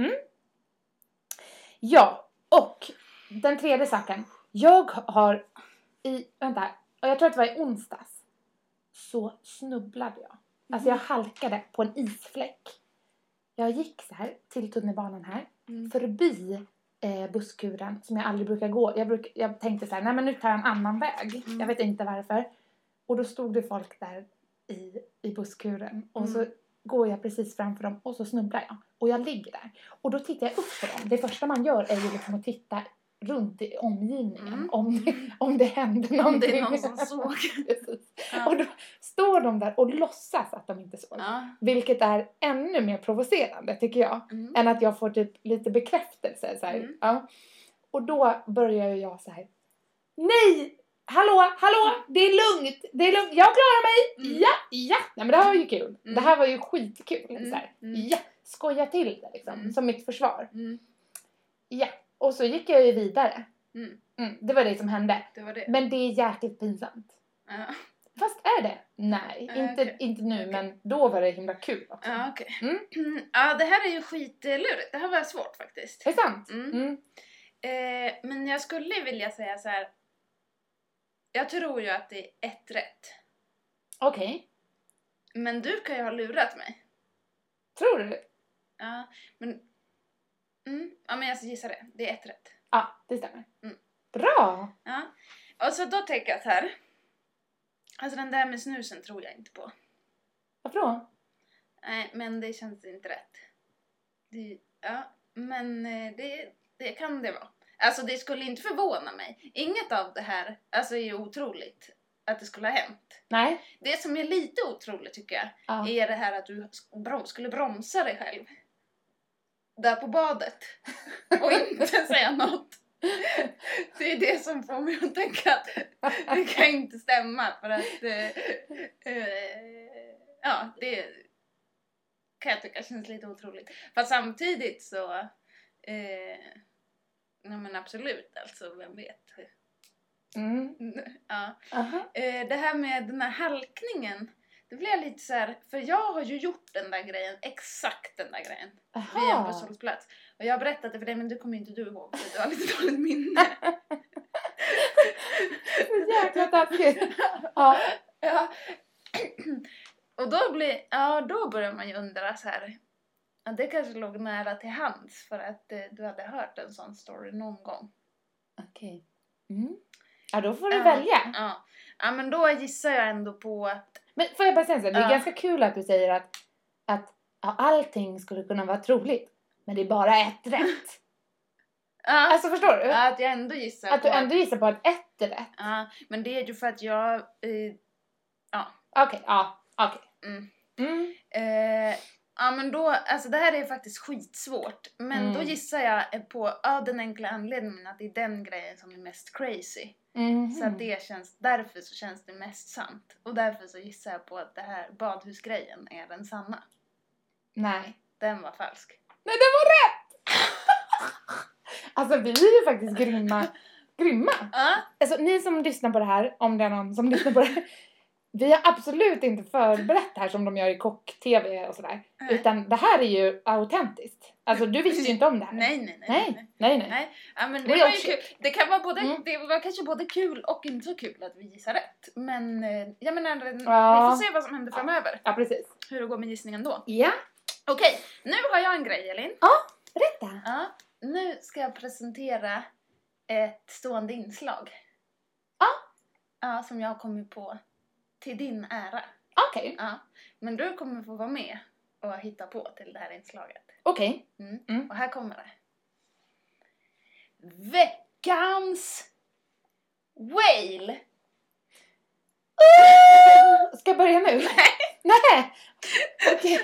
Ja, och den tredje saken. Jag har och jag tror att det var i onsdags. Så snubblade jag. Alltså jag halkade på en isfläck. Jag gick så här till tunnelbanan här. Förbi busskuren som jag aldrig brukar gå. Jag tänkte så här, nej men nu tar jag en annan väg. Jag vet inte varför. Och då stod det folk där i busskuren. Och så går jag precis framför dem och så snubblar jag. Och jag ligger där. Och då tittar jag upp på dem. Det första man gör är ju liksom att titta runt i omgivningen. Om det händer någonting. Om det är någon som såg. Ja. Och då står de där och låtsas att de inte såg. Ja. Vilket är ännu mer provocerande tycker jag. Än att jag får typ lite bekräftelse. Så här. Ja. Och då börjar jag så här. Nej! Hallå, det är lugnt, jag klarar mig, ja, nej men det här var ju kul, det här var ju skitkul, så här. Ja, skoja till det liksom, som mitt försvar, ja, och så gick jag ju vidare, det var det som hände, men det är jäkligt pinsamt, fast är det? Nej, inte nu, men då var det himla kul också. Ja, okej. Ja, det här är ju skitlurigt, det här var svårt faktiskt. Det är sant. Men jag skulle vilja säga så här. Jag tror ju att det är ett rätt. Okej. Men du kan ju ha lurat mig. Tror du? Ja, men... ja, men jag gissar det. Det är ett rätt. Ja, det stämmer. Bra! Ja. Och så då tänker jag så här. Alltså den där med snusen tror jag inte på. Varför då? Nej, men det känns inte rätt. Men det kan det vara. Alltså det skulle inte förvåna mig. Inget av det här alltså, är otroligt att det skulle ha hänt. Nej. Det som är lite otroligt tycker jag är det här att du skulle bromsa dig själv. Där på badet. Och inte säga något. Det är det som får mig att tänka att det kan inte stämma. För att det kan jag tycka känns lite otroligt. Fast samtidigt så... Nej men absolut, alltså vem vet. Ja. Det här med den här halkningen, det blir lite så här, för jag har ju gjort den där grejen, exakt den där grejen. Vid en busshållplats. Och jag har berättat det för dig, men du kommer inte du ihåg, för du har lite dåligt minne. Så jäkla taskigt. Ja. Och då börjar man ju undra så här. Ja, det kanske låg nära till hands för att du hade hört en sån story någon gång. Okej. Ja, då får du välja. Ja, men då gissar jag ändå på att... Men får jag bara säga så, det är ganska kul att du säger att allting skulle kunna vara troligt. Men det är bara ett rätt. Alltså förstår du? Ja, att jag ändå gissar att du ändå gissar på att ett är rätt. Ja, men det är ju för att jag... Okej. Ja, men då, alltså det här är faktiskt skitsvårt. Men då gissar jag på den enkla anledningen att det är den grejen som är mest crazy. Så att därför så känns det mest sant. Och därför så gissar jag på att det här badhusgrejen är den sanna. Nej. Den var falsk. Nej, den var rätt! Alltså vi är ju faktiskt grymma. Alltså ni som lyssnar på det här, om det är någon som lyssnar på det här. Vi har absolut inte förberett här som de gör i kock-tv och sådär. Utan det här är ju autentiskt. Alltså du visste ju inte om det här. Nej. Ja, men det var ju kul. Det kan vara det var kanske både kul och inte så kul att vi gissar rätt. Men jag menar, vi får se vad som händer framöver. Ja, precis. Hur det går med gissningen då. Ja. Okej, nu har jag en grej, Elin. Ja, berätta. Ja, nu ska jag presentera ett stående inslag. Ja, som jag har kommit på. Till din ära. Okej. Ja, men du kommer få vara med och hitta på till det här inslaget. Okej. Och här kommer det. Veckans whale. Ska jag börja nu? Nej. Okej.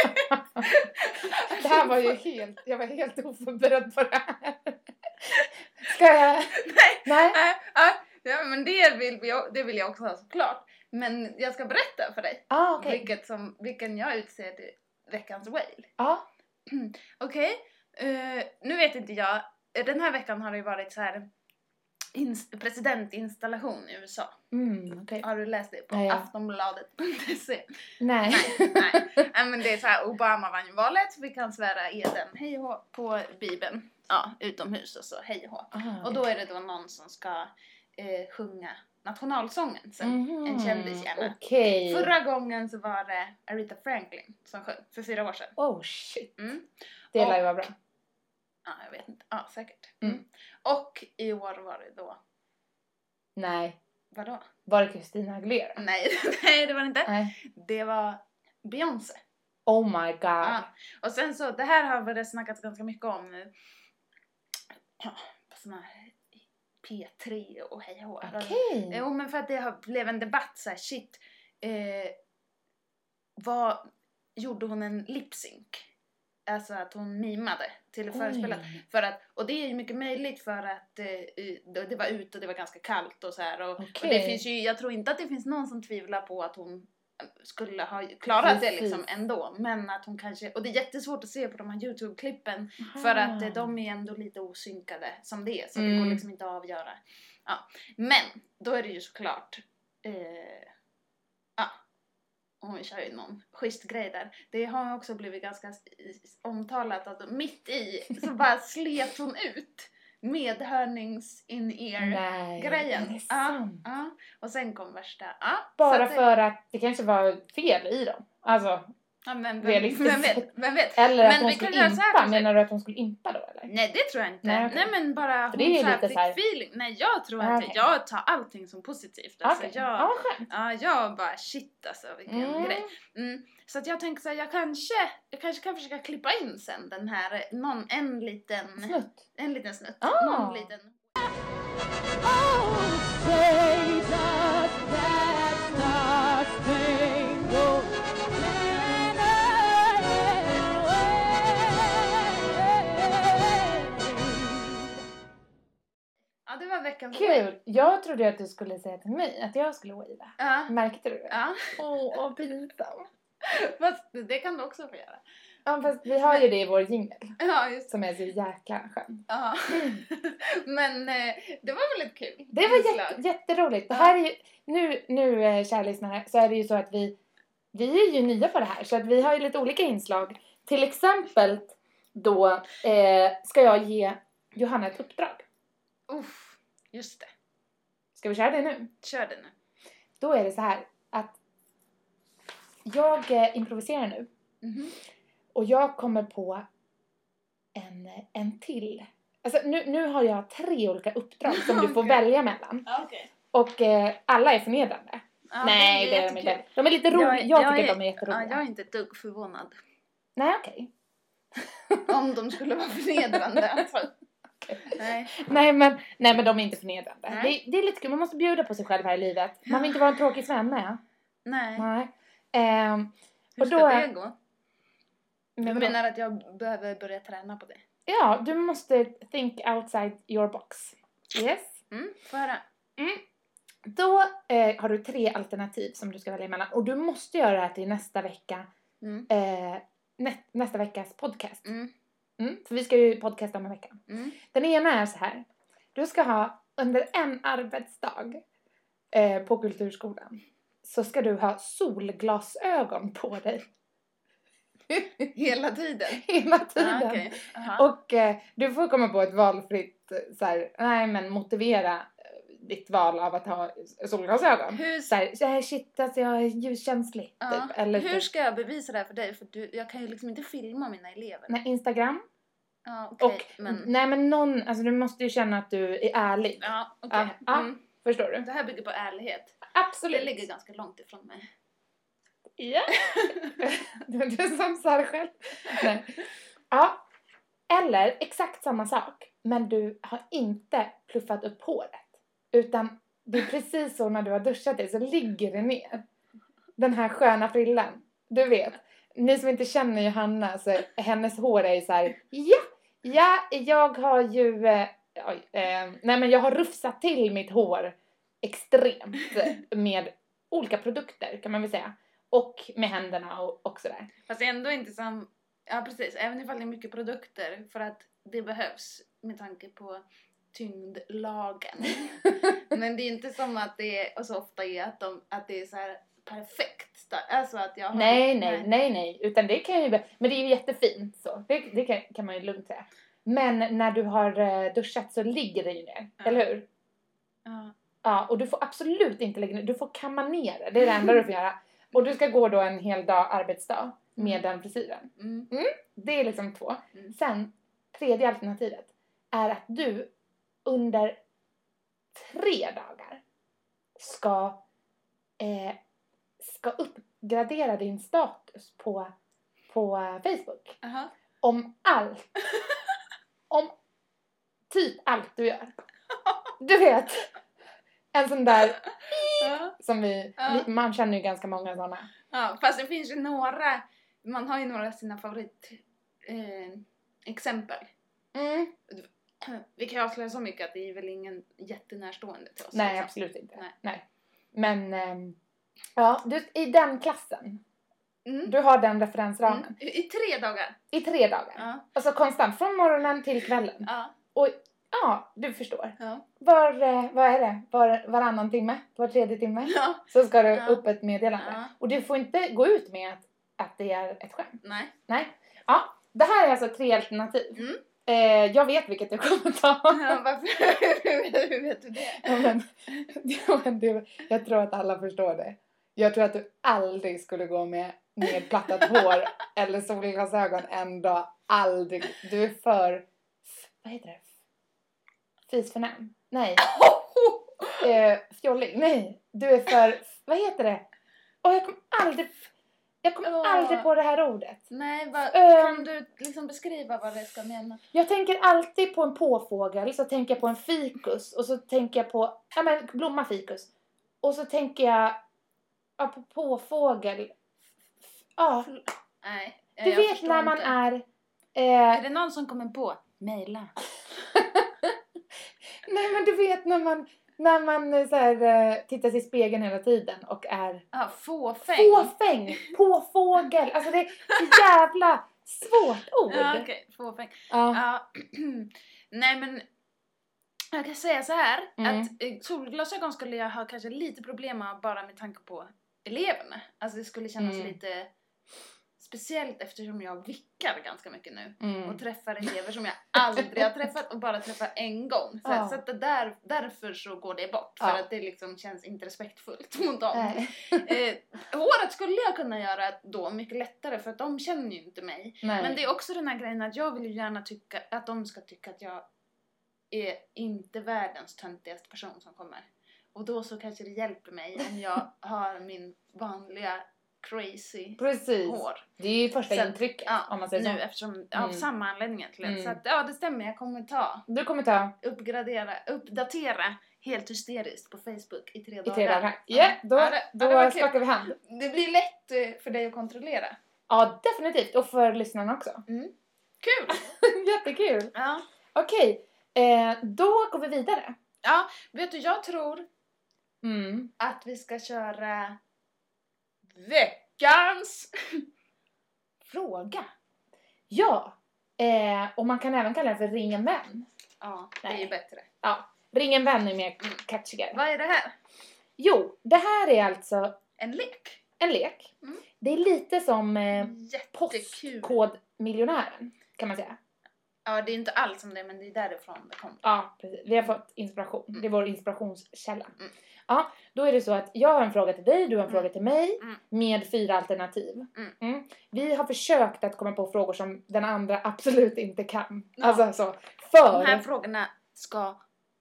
Det här var ju jag var helt oförberedd på det här. Ska jag? Nej. Ja, men det vill jag också ha såklart. Men jag ska berätta för dig. Okay. Vilken jag utser till veckans whale. Okej. Nu vet inte jag. Den här veckan har det ju varit så här presidentinstallation i USA. Okay. Har du läst det på aftonbladet.se? Nej. Men det är så här, Obama vann ju valet. Vi kan svära eden hej och hå på Bibeln. Ja, utomhus och så hej och hå. Och då är det då någon som ska sjunga nationalsången sen. En kändis gärna. Okay. Förra gången så var det Aretha Franklin som sjöng för 4 år sedan. Oh shit. Det lär ju vara bra. Ja, jag vet inte. Ja, säkert. Och i år var det då. Nej. Vadå? Var det Christina Aguilera? Nej, nej, det var det inte. Nej. Det var Beyoncé. Oh my god. Ja. Och sen så, det här har det snackats ganska mycket om nu. På såna här P3 och hej och Okej. Jo, men för att det blev en debatt så här, shit. Vad gjorde hon en lip-sync? Alltså att hon mimade till förespelet. För att, och det är ju mycket möjligt för att det var ute och det var ganska kallt och så här. Och det finns ju, jag tror inte att det finns någon som tvivlar på att hon skulle ha klarat det liksom ändå. Men att hon kanske, och det är jättesvårt att se på de här YouTube-klippen. För att de är ändå lite osynkade som det är. Så det går liksom inte att avgöra. Ja. Men då är det ju såklart hon kör ju någon schysst grej där. Det har också blivit ganska omtalat att mitt i så bara slet hon ut medhörnings-in-ear-grejen. Ja. Och sen kom värsta. Bara för att det kanske var fel i dem. Alltså. Ja, men vem vet? Eller men att hon skulle impa. Menar du att hon skulle impa då eller? Nej, det tror jag inte. Nej men bara hon det är lite fick feeling. Nej, jag tror att jag tar allting som positivt. Alltså jag bara shit alltså vilken grej. Så att jag tänker så här, jag kanske kan försöka klippa in sen den här en liten snutt. Någon liten. Ja, det var veckans kul. Jag trodde att du skulle säga till mig att jag skulle wava. Ja. Märkte du det? Ja. Åh, pinsam. Fast det kan du också få göra. Ja, fast vi har ju det i vår jingle. Ja, just det. Som är så jäkla skön. Ja. Men det var väldigt kul. Det var jätteroligt. Det här är ju, nu kära lyssnare, så är det ju så att vi är ju nya på det här. Så att vi har ju lite olika inslag. Till exempel då ska jag ge Johanna ett uppdrag. Just det. Ska vi köra det nu? Kör det nu. Då är det så här att jag improviserar nu. Och jag kommer på en till. Alltså nu har jag 3 olika uppdrag som du får välja mellan. Okay. Och alla är förnedrande. Nej, det är de inte. De är lite roliga. Jag tycker de är jätteroliga. Jag är inte ett dugg förvånad. Nej, okej. Om de skulle vara förnedrande. Alltså. Okay. Nej, men de är inte förnedrande. Det är lite kul. Man måste bjuda på sig själv här i livet. Man vill inte vara en tråkig svenne. Nej. Hur ska det gå? Du menar att jag behöver börja träna på det? Ja, du måste think outside your box. Yes? Får höra. Då har du 3 alternativ som du ska välja mellan. Och du måste göra det här till nästa vecka. Nästa veckas podcast. För vi ska ju podcasta om en vecka. Den ena är så här. Du ska ha under en arbetsdag på kulturskolan. Så ska du ha solglasögon på dig. Hela tiden? Hela tiden. Okay. Och du får komma på ett valfritt motivera ditt val av att ha solglasögon. Shit, alltså jag är ljuskänslig. Typ. Eller hur ska jag bevisa det här för dig? För jag kan ju liksom inte filma mina elever. Nej, Instagram. Ja, okej. Nej, men någon, alltså du måste ju känna att du är ärlig. Ja, okej. Förstår du? Det här bygger på ärlighet. Absolut. Det ligger ganska långt ifrån mig. Ja. Du som sa det själv. Nej. Ja. Eller exakt samma sak. Men du har inte pluffat upp håret. Utan det är precis så när du har duschat dig så ligger det ner. Den här sköna frillan. Du vet. Ni som inte känner Johanna så hennes hår är så här. Ja, jag har ju jag har rufsat till mitt hår extremt med olika produkter kan man väl säga. Och med händerna och sådär. Fast det är ändå inte som, ja precis, även ifall det är mycket produkter för att det behövs med tanke på tyngdlagen. Men det är inte som att det är, så ofta är att det är så här perfekt. Alltså att jag har nej. Utan det kan ju, men det är ju jättefint så. Det kan man ju lugnt säga. Men när du har duschat så ligger det ju ner, eller hur? Ja. Ja, och du får absolut inte lägga ner. Du får kamma ner det. Det är det enda du får göra. Och du ska gå då en hel dag, arbetsdag med den frisyren. Det är liksom 2. Sen, tredje alternativet är att du under 3 dagar ska uppgradera din status på Facebook. Om allt. Om typ allt du gör. Du vet. En sån där som man känner ju ganska många sådana. Ja, fast det finns ju några, man har ju några av sina exempel. Vi kan ju avslöja så mycket att det är väl ingen jättenärstående till oss. Nej, liksom. Absolut inte. Nej. Men du, i den klassen. Du har den referensramen. I 3 dagar. I 3 dagar. Ja. Alltså konstant, från morgonen till kvällen. Ja. Och du förstår. Ja. Vad är det? Varannan timme? Var tredje timme? Ja. Så ska du upp ett meddelande. Ja. Och du får inte gå ut med att det är ett skämt. Nej. Ja, det här är alltså 3 alternativ. Jag vet vilket du kommer ta. Ja, varför? Hur vet du det? Jag tror att alla förstår det. Jag tror att du aldrig skulle gå med nedplattat hår eller solglasögon en dag. Aldrig. Du är för... Vad heter det? Fisförnäm? Nej. Fjollig? Nej. Du är för... Vad heter det? Jag kommer aldrig på det här ordet. Nej, kan du liksom beskriva vad det ska mena? Jag tänker alltid på en påfågel. Så tänker jag på en fikus. Och så tänker jag på... blomma fikus. Och så tänker jag... på påfågel. Nej. Du vet när man inte. Är det någon som kommer på? Mejla. Nej, men du vet när man så här, tittar sig i spegeln hela tiden och är... Fåfäng. Påfågel. Alltså det är så jävla svårt ord. Ja, okej. Fåfäng. Ja. Nej, men jag kan säga så här. Att solglasögon skulle jag ha kanske lite problem med bara med tanke på eleverna. Alltså det skulle kännas lite... Speciellt eftersom jag vickar ganska mycket nu. Och träffar elever som jag aldrig har träffat och bara träffar en gång. Så att därför så går det bort. För att det liksom känns inte respektfullt mot dem. Håret skulle jag kunna göra då mycket lättare. För att de känner ju inte mig. Nej. Men det är också den här grejen att jag vill ju gärna tycka att de ska tycka att jag är inte världens töntigaste person som kommer. Och då så kanske det hjälper mig om jag har min vanliga... crazy hår. Det är ju första intrycket om man säger nu, så. Eftersom av samma anledning egentligen. Så att, det stämmer, jag kommer uppdatera helt hysteriskt på Facebook i 3 dagar. I 3 dagar. Då skakar vi hand. Det blir lätt för dig att kontrollera. Ja, definitivt. Och för lyssnarna också. Kul! Jättekul. Ja. Okej, då går vi vidare. Ja, vet du, jag tror att vi ska köra veckans fråga. Ja, och man kan även kalla det för ring en vän. Ja, det är ju bättre. Ja, ring en vän är mer catchigare. Vad är det här? Jo, det här är alltså en lek. Det är lite som Postkodmiljonären, kan man säga. Ja, det är inte alls som det, men det är därifrån det kommer. Ja, precis. Vi har fått inspiration. Det är vår inspirationskälla. Ja, då är det så att jag har en fråga till dig, du har en fråga till mig med 4 alternativ. Vi har försökt att komma på frågor som den andra absolut inte kan. Ja. Alltså så. För... De här frågorna ska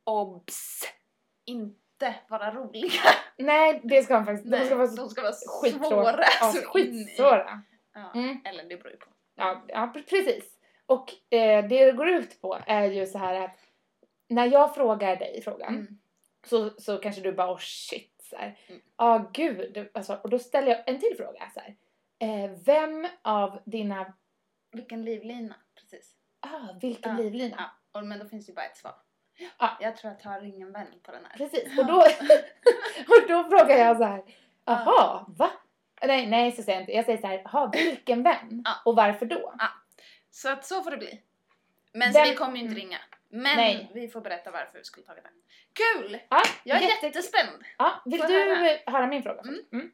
inte vara roliga. Nej, det ska de faktiskt. De ska vara svåra. Ja, skitsvåra. Ja, eller det beror ju på. Ja, precis. Och det går ut på är ju så här att när jag frågar dig frågan så kanske du bara shit så här. Gud, alltså, och då ställer jag en till fråga så här. Vem av dina... Vilken livlina, precis. Vilken livlina. Ja, men då finns det ju bara ett svar. Jag tror att jag har ingen vän på den här. Precis, och då frågar jag så här. Va? Nej, så säger jag inte. Jag säger så här, vilken vän? Och varför då? Så att så får det bli. Men vi kommer ju inte ringa. Men vi får berätta varför vi skulle ta den. Kul! Ja, jag är jättespänd. Ja, vill du höra min fråga?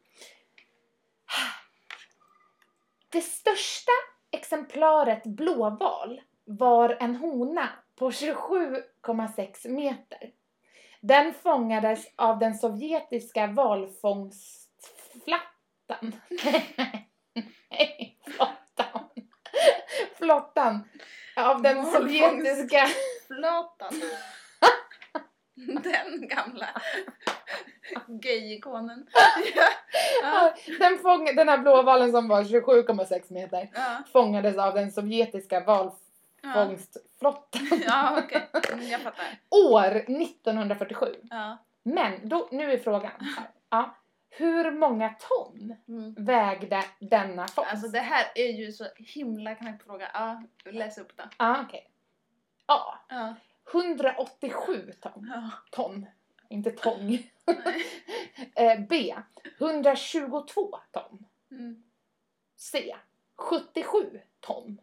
Det största exemplaret blåval var en hona på 27,6 meter. Den fångades av den sovjetiska valfångstflottan. Nej, flottan. Av den sovjetiska flottan. Den gamla gay-ikonen. Ja. Den här blåvalen som var 27,6 meter fångades av den sovjetiska valfångstflottan. Ja, okej. Jag fattar. År 1947. Ja. Men nu är frågan. Ja, hur många ton vägde denna fångst? Alltså det här är ju så himla knäpp fråga. Ja, läs upp det. Ja, okej. A. 187 ton. Ja. Ton. Inte tång. B. 122 ton. C. 77 ton.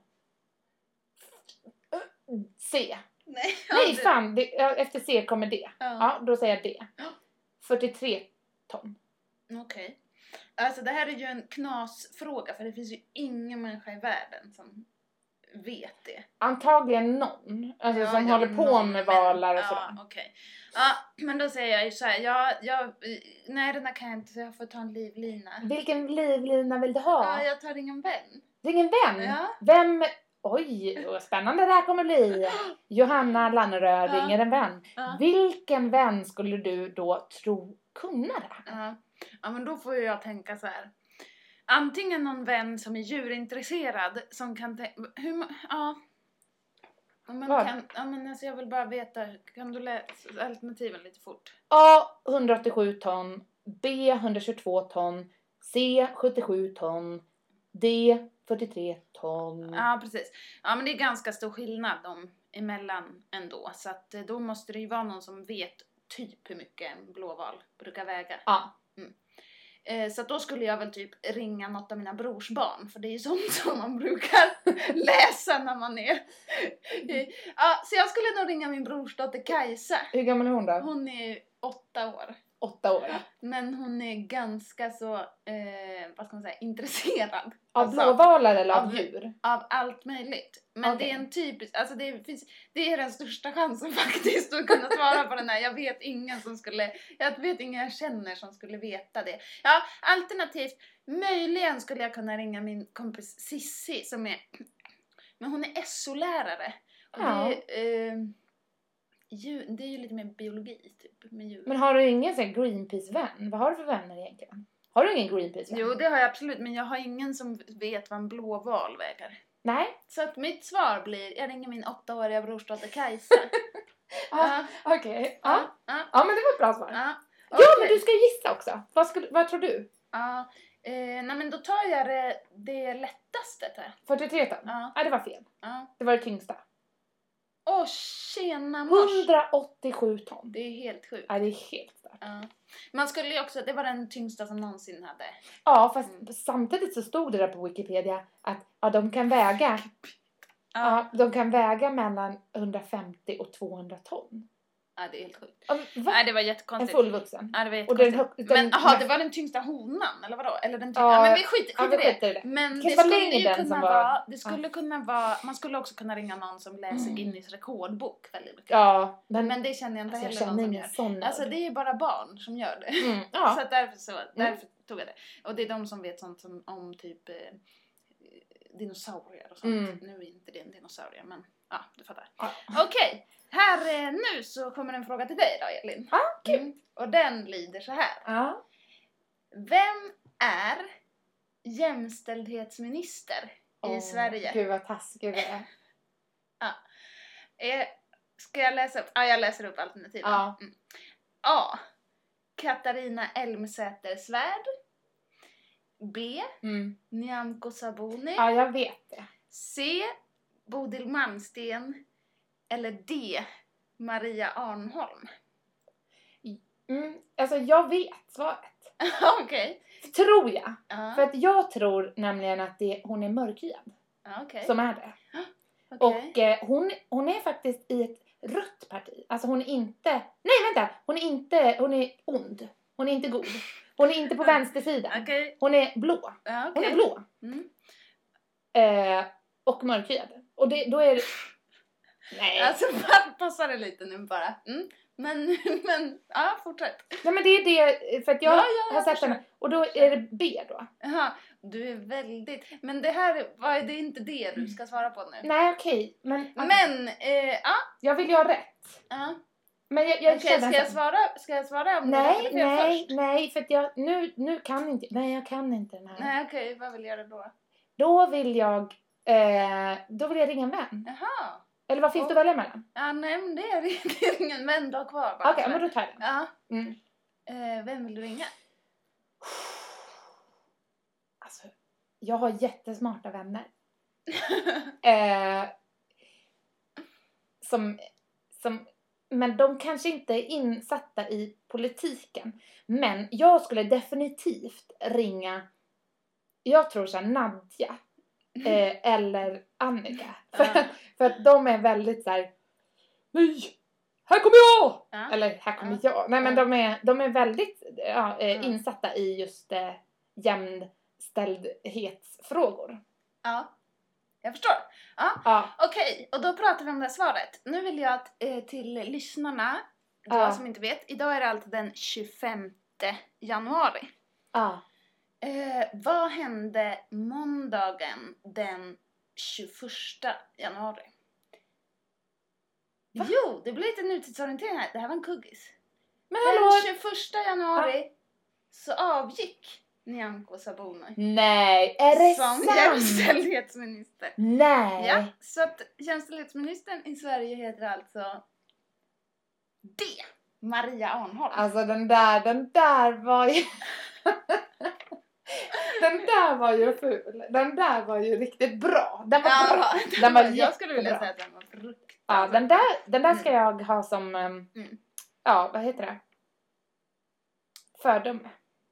C. Nej, fan. Efter C kommer D. Ja, då säger jag D. 43 ton. Okej. Alltså det här är ju en knasfråga, för det finns ju ingen människa i världen som vet det. Antagligen någon. Alltså som håller på med valar och sådär. Okej. Ja, men då säger jag ju såhär. Nej, den här kan jag inte, så jag får ta en livlina. Vilken livlina vill du ha? Ja, jag tar ingen vän. Ingen vän? Ja. Vem? Oj, vad spännande det här kommer bli. Johanna Lannerö ringer en vän. Vilken vän skulle du då tro kunna det? Ja, men då får jag tänka så här. Antingen någon vän som är djurintresserad som kan men alltså jag vill bara veta, kan du läsa alternativen lite fort? A 187 ton, B 122 ton, C 77 ton, D 43 ton. Ja, precis. Ja, men det är ganska stor skillnad emellan ändå, så att då måste det ju vara någon som vet typ hur mycket en blåval brukar väga. Ja. Så att då skulle jag väl typ ringa något av mina brorsbarn, för det är ju sånt som man brukar läsa när man är. Ja, så jag skulle nog ringa min brorsdotter Kajsa. Hur gammal är hon då? Hon är 8 år. 8 år. Men hon är ganska så, vad ska man säga, intresserad. Av blåvalar eller av djur? Av allt möjligt. Men det är en typisk, alltså det är den största chansen faktiskt att kunna svara på den här. Jag vet ingen jag känner som skulle veta det. Ja, alternativt, möjligen skulle jag kunna ringa min kompis Sissi som är, men hon är SO-lärare. Och det är ju lite mer biologi typ med djur. Men har du ingen sån Greenpeace-vän? Vad har du för vänner egentligen? Har du ingen Greenpeace-vän? Jo, det har jag absolut, men jag har ingen som vet vad en blåval väger. Nej. Så att mitt svar blir, jag ringer min 8-åriga brorsdotter Kajsa. Okej. Ja, men det var ett bra svar. Ja, men du ska gissa också. Vad tror du? Nej, men då tar jag det lättaste. 43 ton? Ja, det var fel. Det var det tyngsta. Tjena mors. 187 ton. Det är helt sjukt. Ja, det är helt starkt. Man skulle ju också, det var den tyngsta som någonsin hade. Ja, fast samtidigt så stod det där på Wikipedia att de kan väga. De kan väga mellan 150 och 200 ton. Ja, det är helt sjukt. Nej, det var jättekonstigt. En fullvuxen. Ja, det var jättekonstigt. Men det var den tyngsta honan, eller vadå? Eller den men vi skiter i det. Men det skulle ju kunna vara, man skulle också kunna ringa någon som läser Guinness rekordbok väldigt mycket. Ja, men det känner jag inte heller någon som gör. Alltså det är bara barn som gör det. Så att därför tog jag det. Och det är de som vet sånt som om typ dinosaurier och sånt. Nu är inte det en dinosaurie, men du fattar. Okej. Här nu så kommer en fråga till dig då, Elin. Kul. Och den lyder så här. Vem är jämställdhetsminister i Sverige? Gud vad taskigt det är. Ska jag läsa upp? Jag läser upp alternativen. A. Katarina Elmsäter-Svärd. B. Nyamko Sabuni. Ja, jag vet det. C. Bodil Malmsten. Eller D. Maria Arnholm. Alltså jag vet svaret. Okej. Tror jag. För att jag tror nämligen att hon är mörkhyad. Som är det. Och hon är faktiskt i ett rött parti. Alltså hon är inte... Nej, vänta. Hon är ond. Hon är inte god. Hon är inte på vänstersidan. Hon är blå. Hon är blå. Och mörkhyad. Och då är det... Nej. Alltså passa det lite nu bara. Men ja, fortsätt. Nej, men det är det, för att jag har sett den. Och då är det B då. Jaha, du är väldigt... Men det här, det är inte det du ska svara på nu. Nej, okej. Men ja. jag vill ju ha rätt. Ja. Men jag ska jag svara om nej, för att nu kan inte, jag kan inte den här. Nej, okej, vad vill jag göra då? Då vill jag ringa en vän. Jaha. Eller vad finns det att välja mellan? Ja, nej, men det är ingen vän du har kvar. Okej, men då tar jag den. Ja. Vem vill du ringa? Alltså, jag har jättesmarta vänner. Men de kanske inte är insatta i politiken. Men jag skulle definitivt ringa, jag tror så här, Nadja. Eller Annika. För att de är väldigt så här: nej, här kommer jag! Ja. Eller här kommer jag. Nej, men de är väldigt insatta i just jämställdhetsfrågor. Ja, jag förstår. Ja. Okej, och då pratar vi om det här svaret. Nu vill jag att till lyssnarna, som inte vet, idag är det alltså den 25 januari. Ja. Vad hände måndagen den 21 januari? Va? Jo, det blir lite nutidsorientering här. Det här var en kuggis. Men hallå! Den 21 januari så avgick Nyamko Sabuni. Nej, är det som sant? jämställdhetsminister. Nej. Ja, så att jämställdhetsministern i Sverige heter alltså Maria Arnholm. Alltså den där var ju... Den där var ju ful. Den där var ju riktigt bra. Den var bra. Den var jag skulle vilja säga att den var fruktansvärt. Ja, den där ska jag ha som... vad heter det? Föredöme.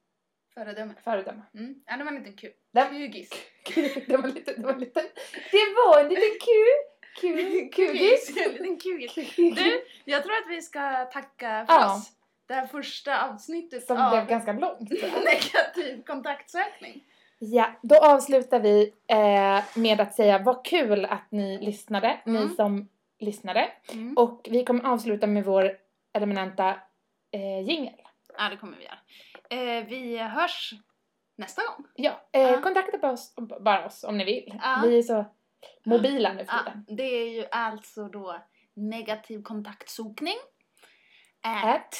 Ja, det var en liten kul. Kugis. Det var en liten kugis. En liten kugis. Du, jag tror att vi ska tacka för oss. Det här första avsnittet som blev ganska långt. Negativ kontaktsökning. Ja, då avslutar vi med att säga vad kul att ni lyssnade. Ni som lyssnade. Och vi kommer avsluta med vår eminenta jingle. Ja, det kommer vi göra. Vi hörs nästa gång. Ja, kontakta bara oss om ni vill. Vi är så mobila nu för tiden. Det är ju alltså då negativ kontaktsökning at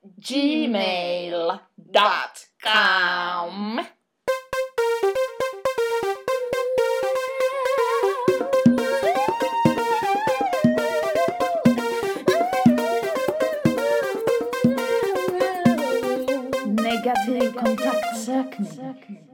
gmail.com. Negativ kontaktsökning.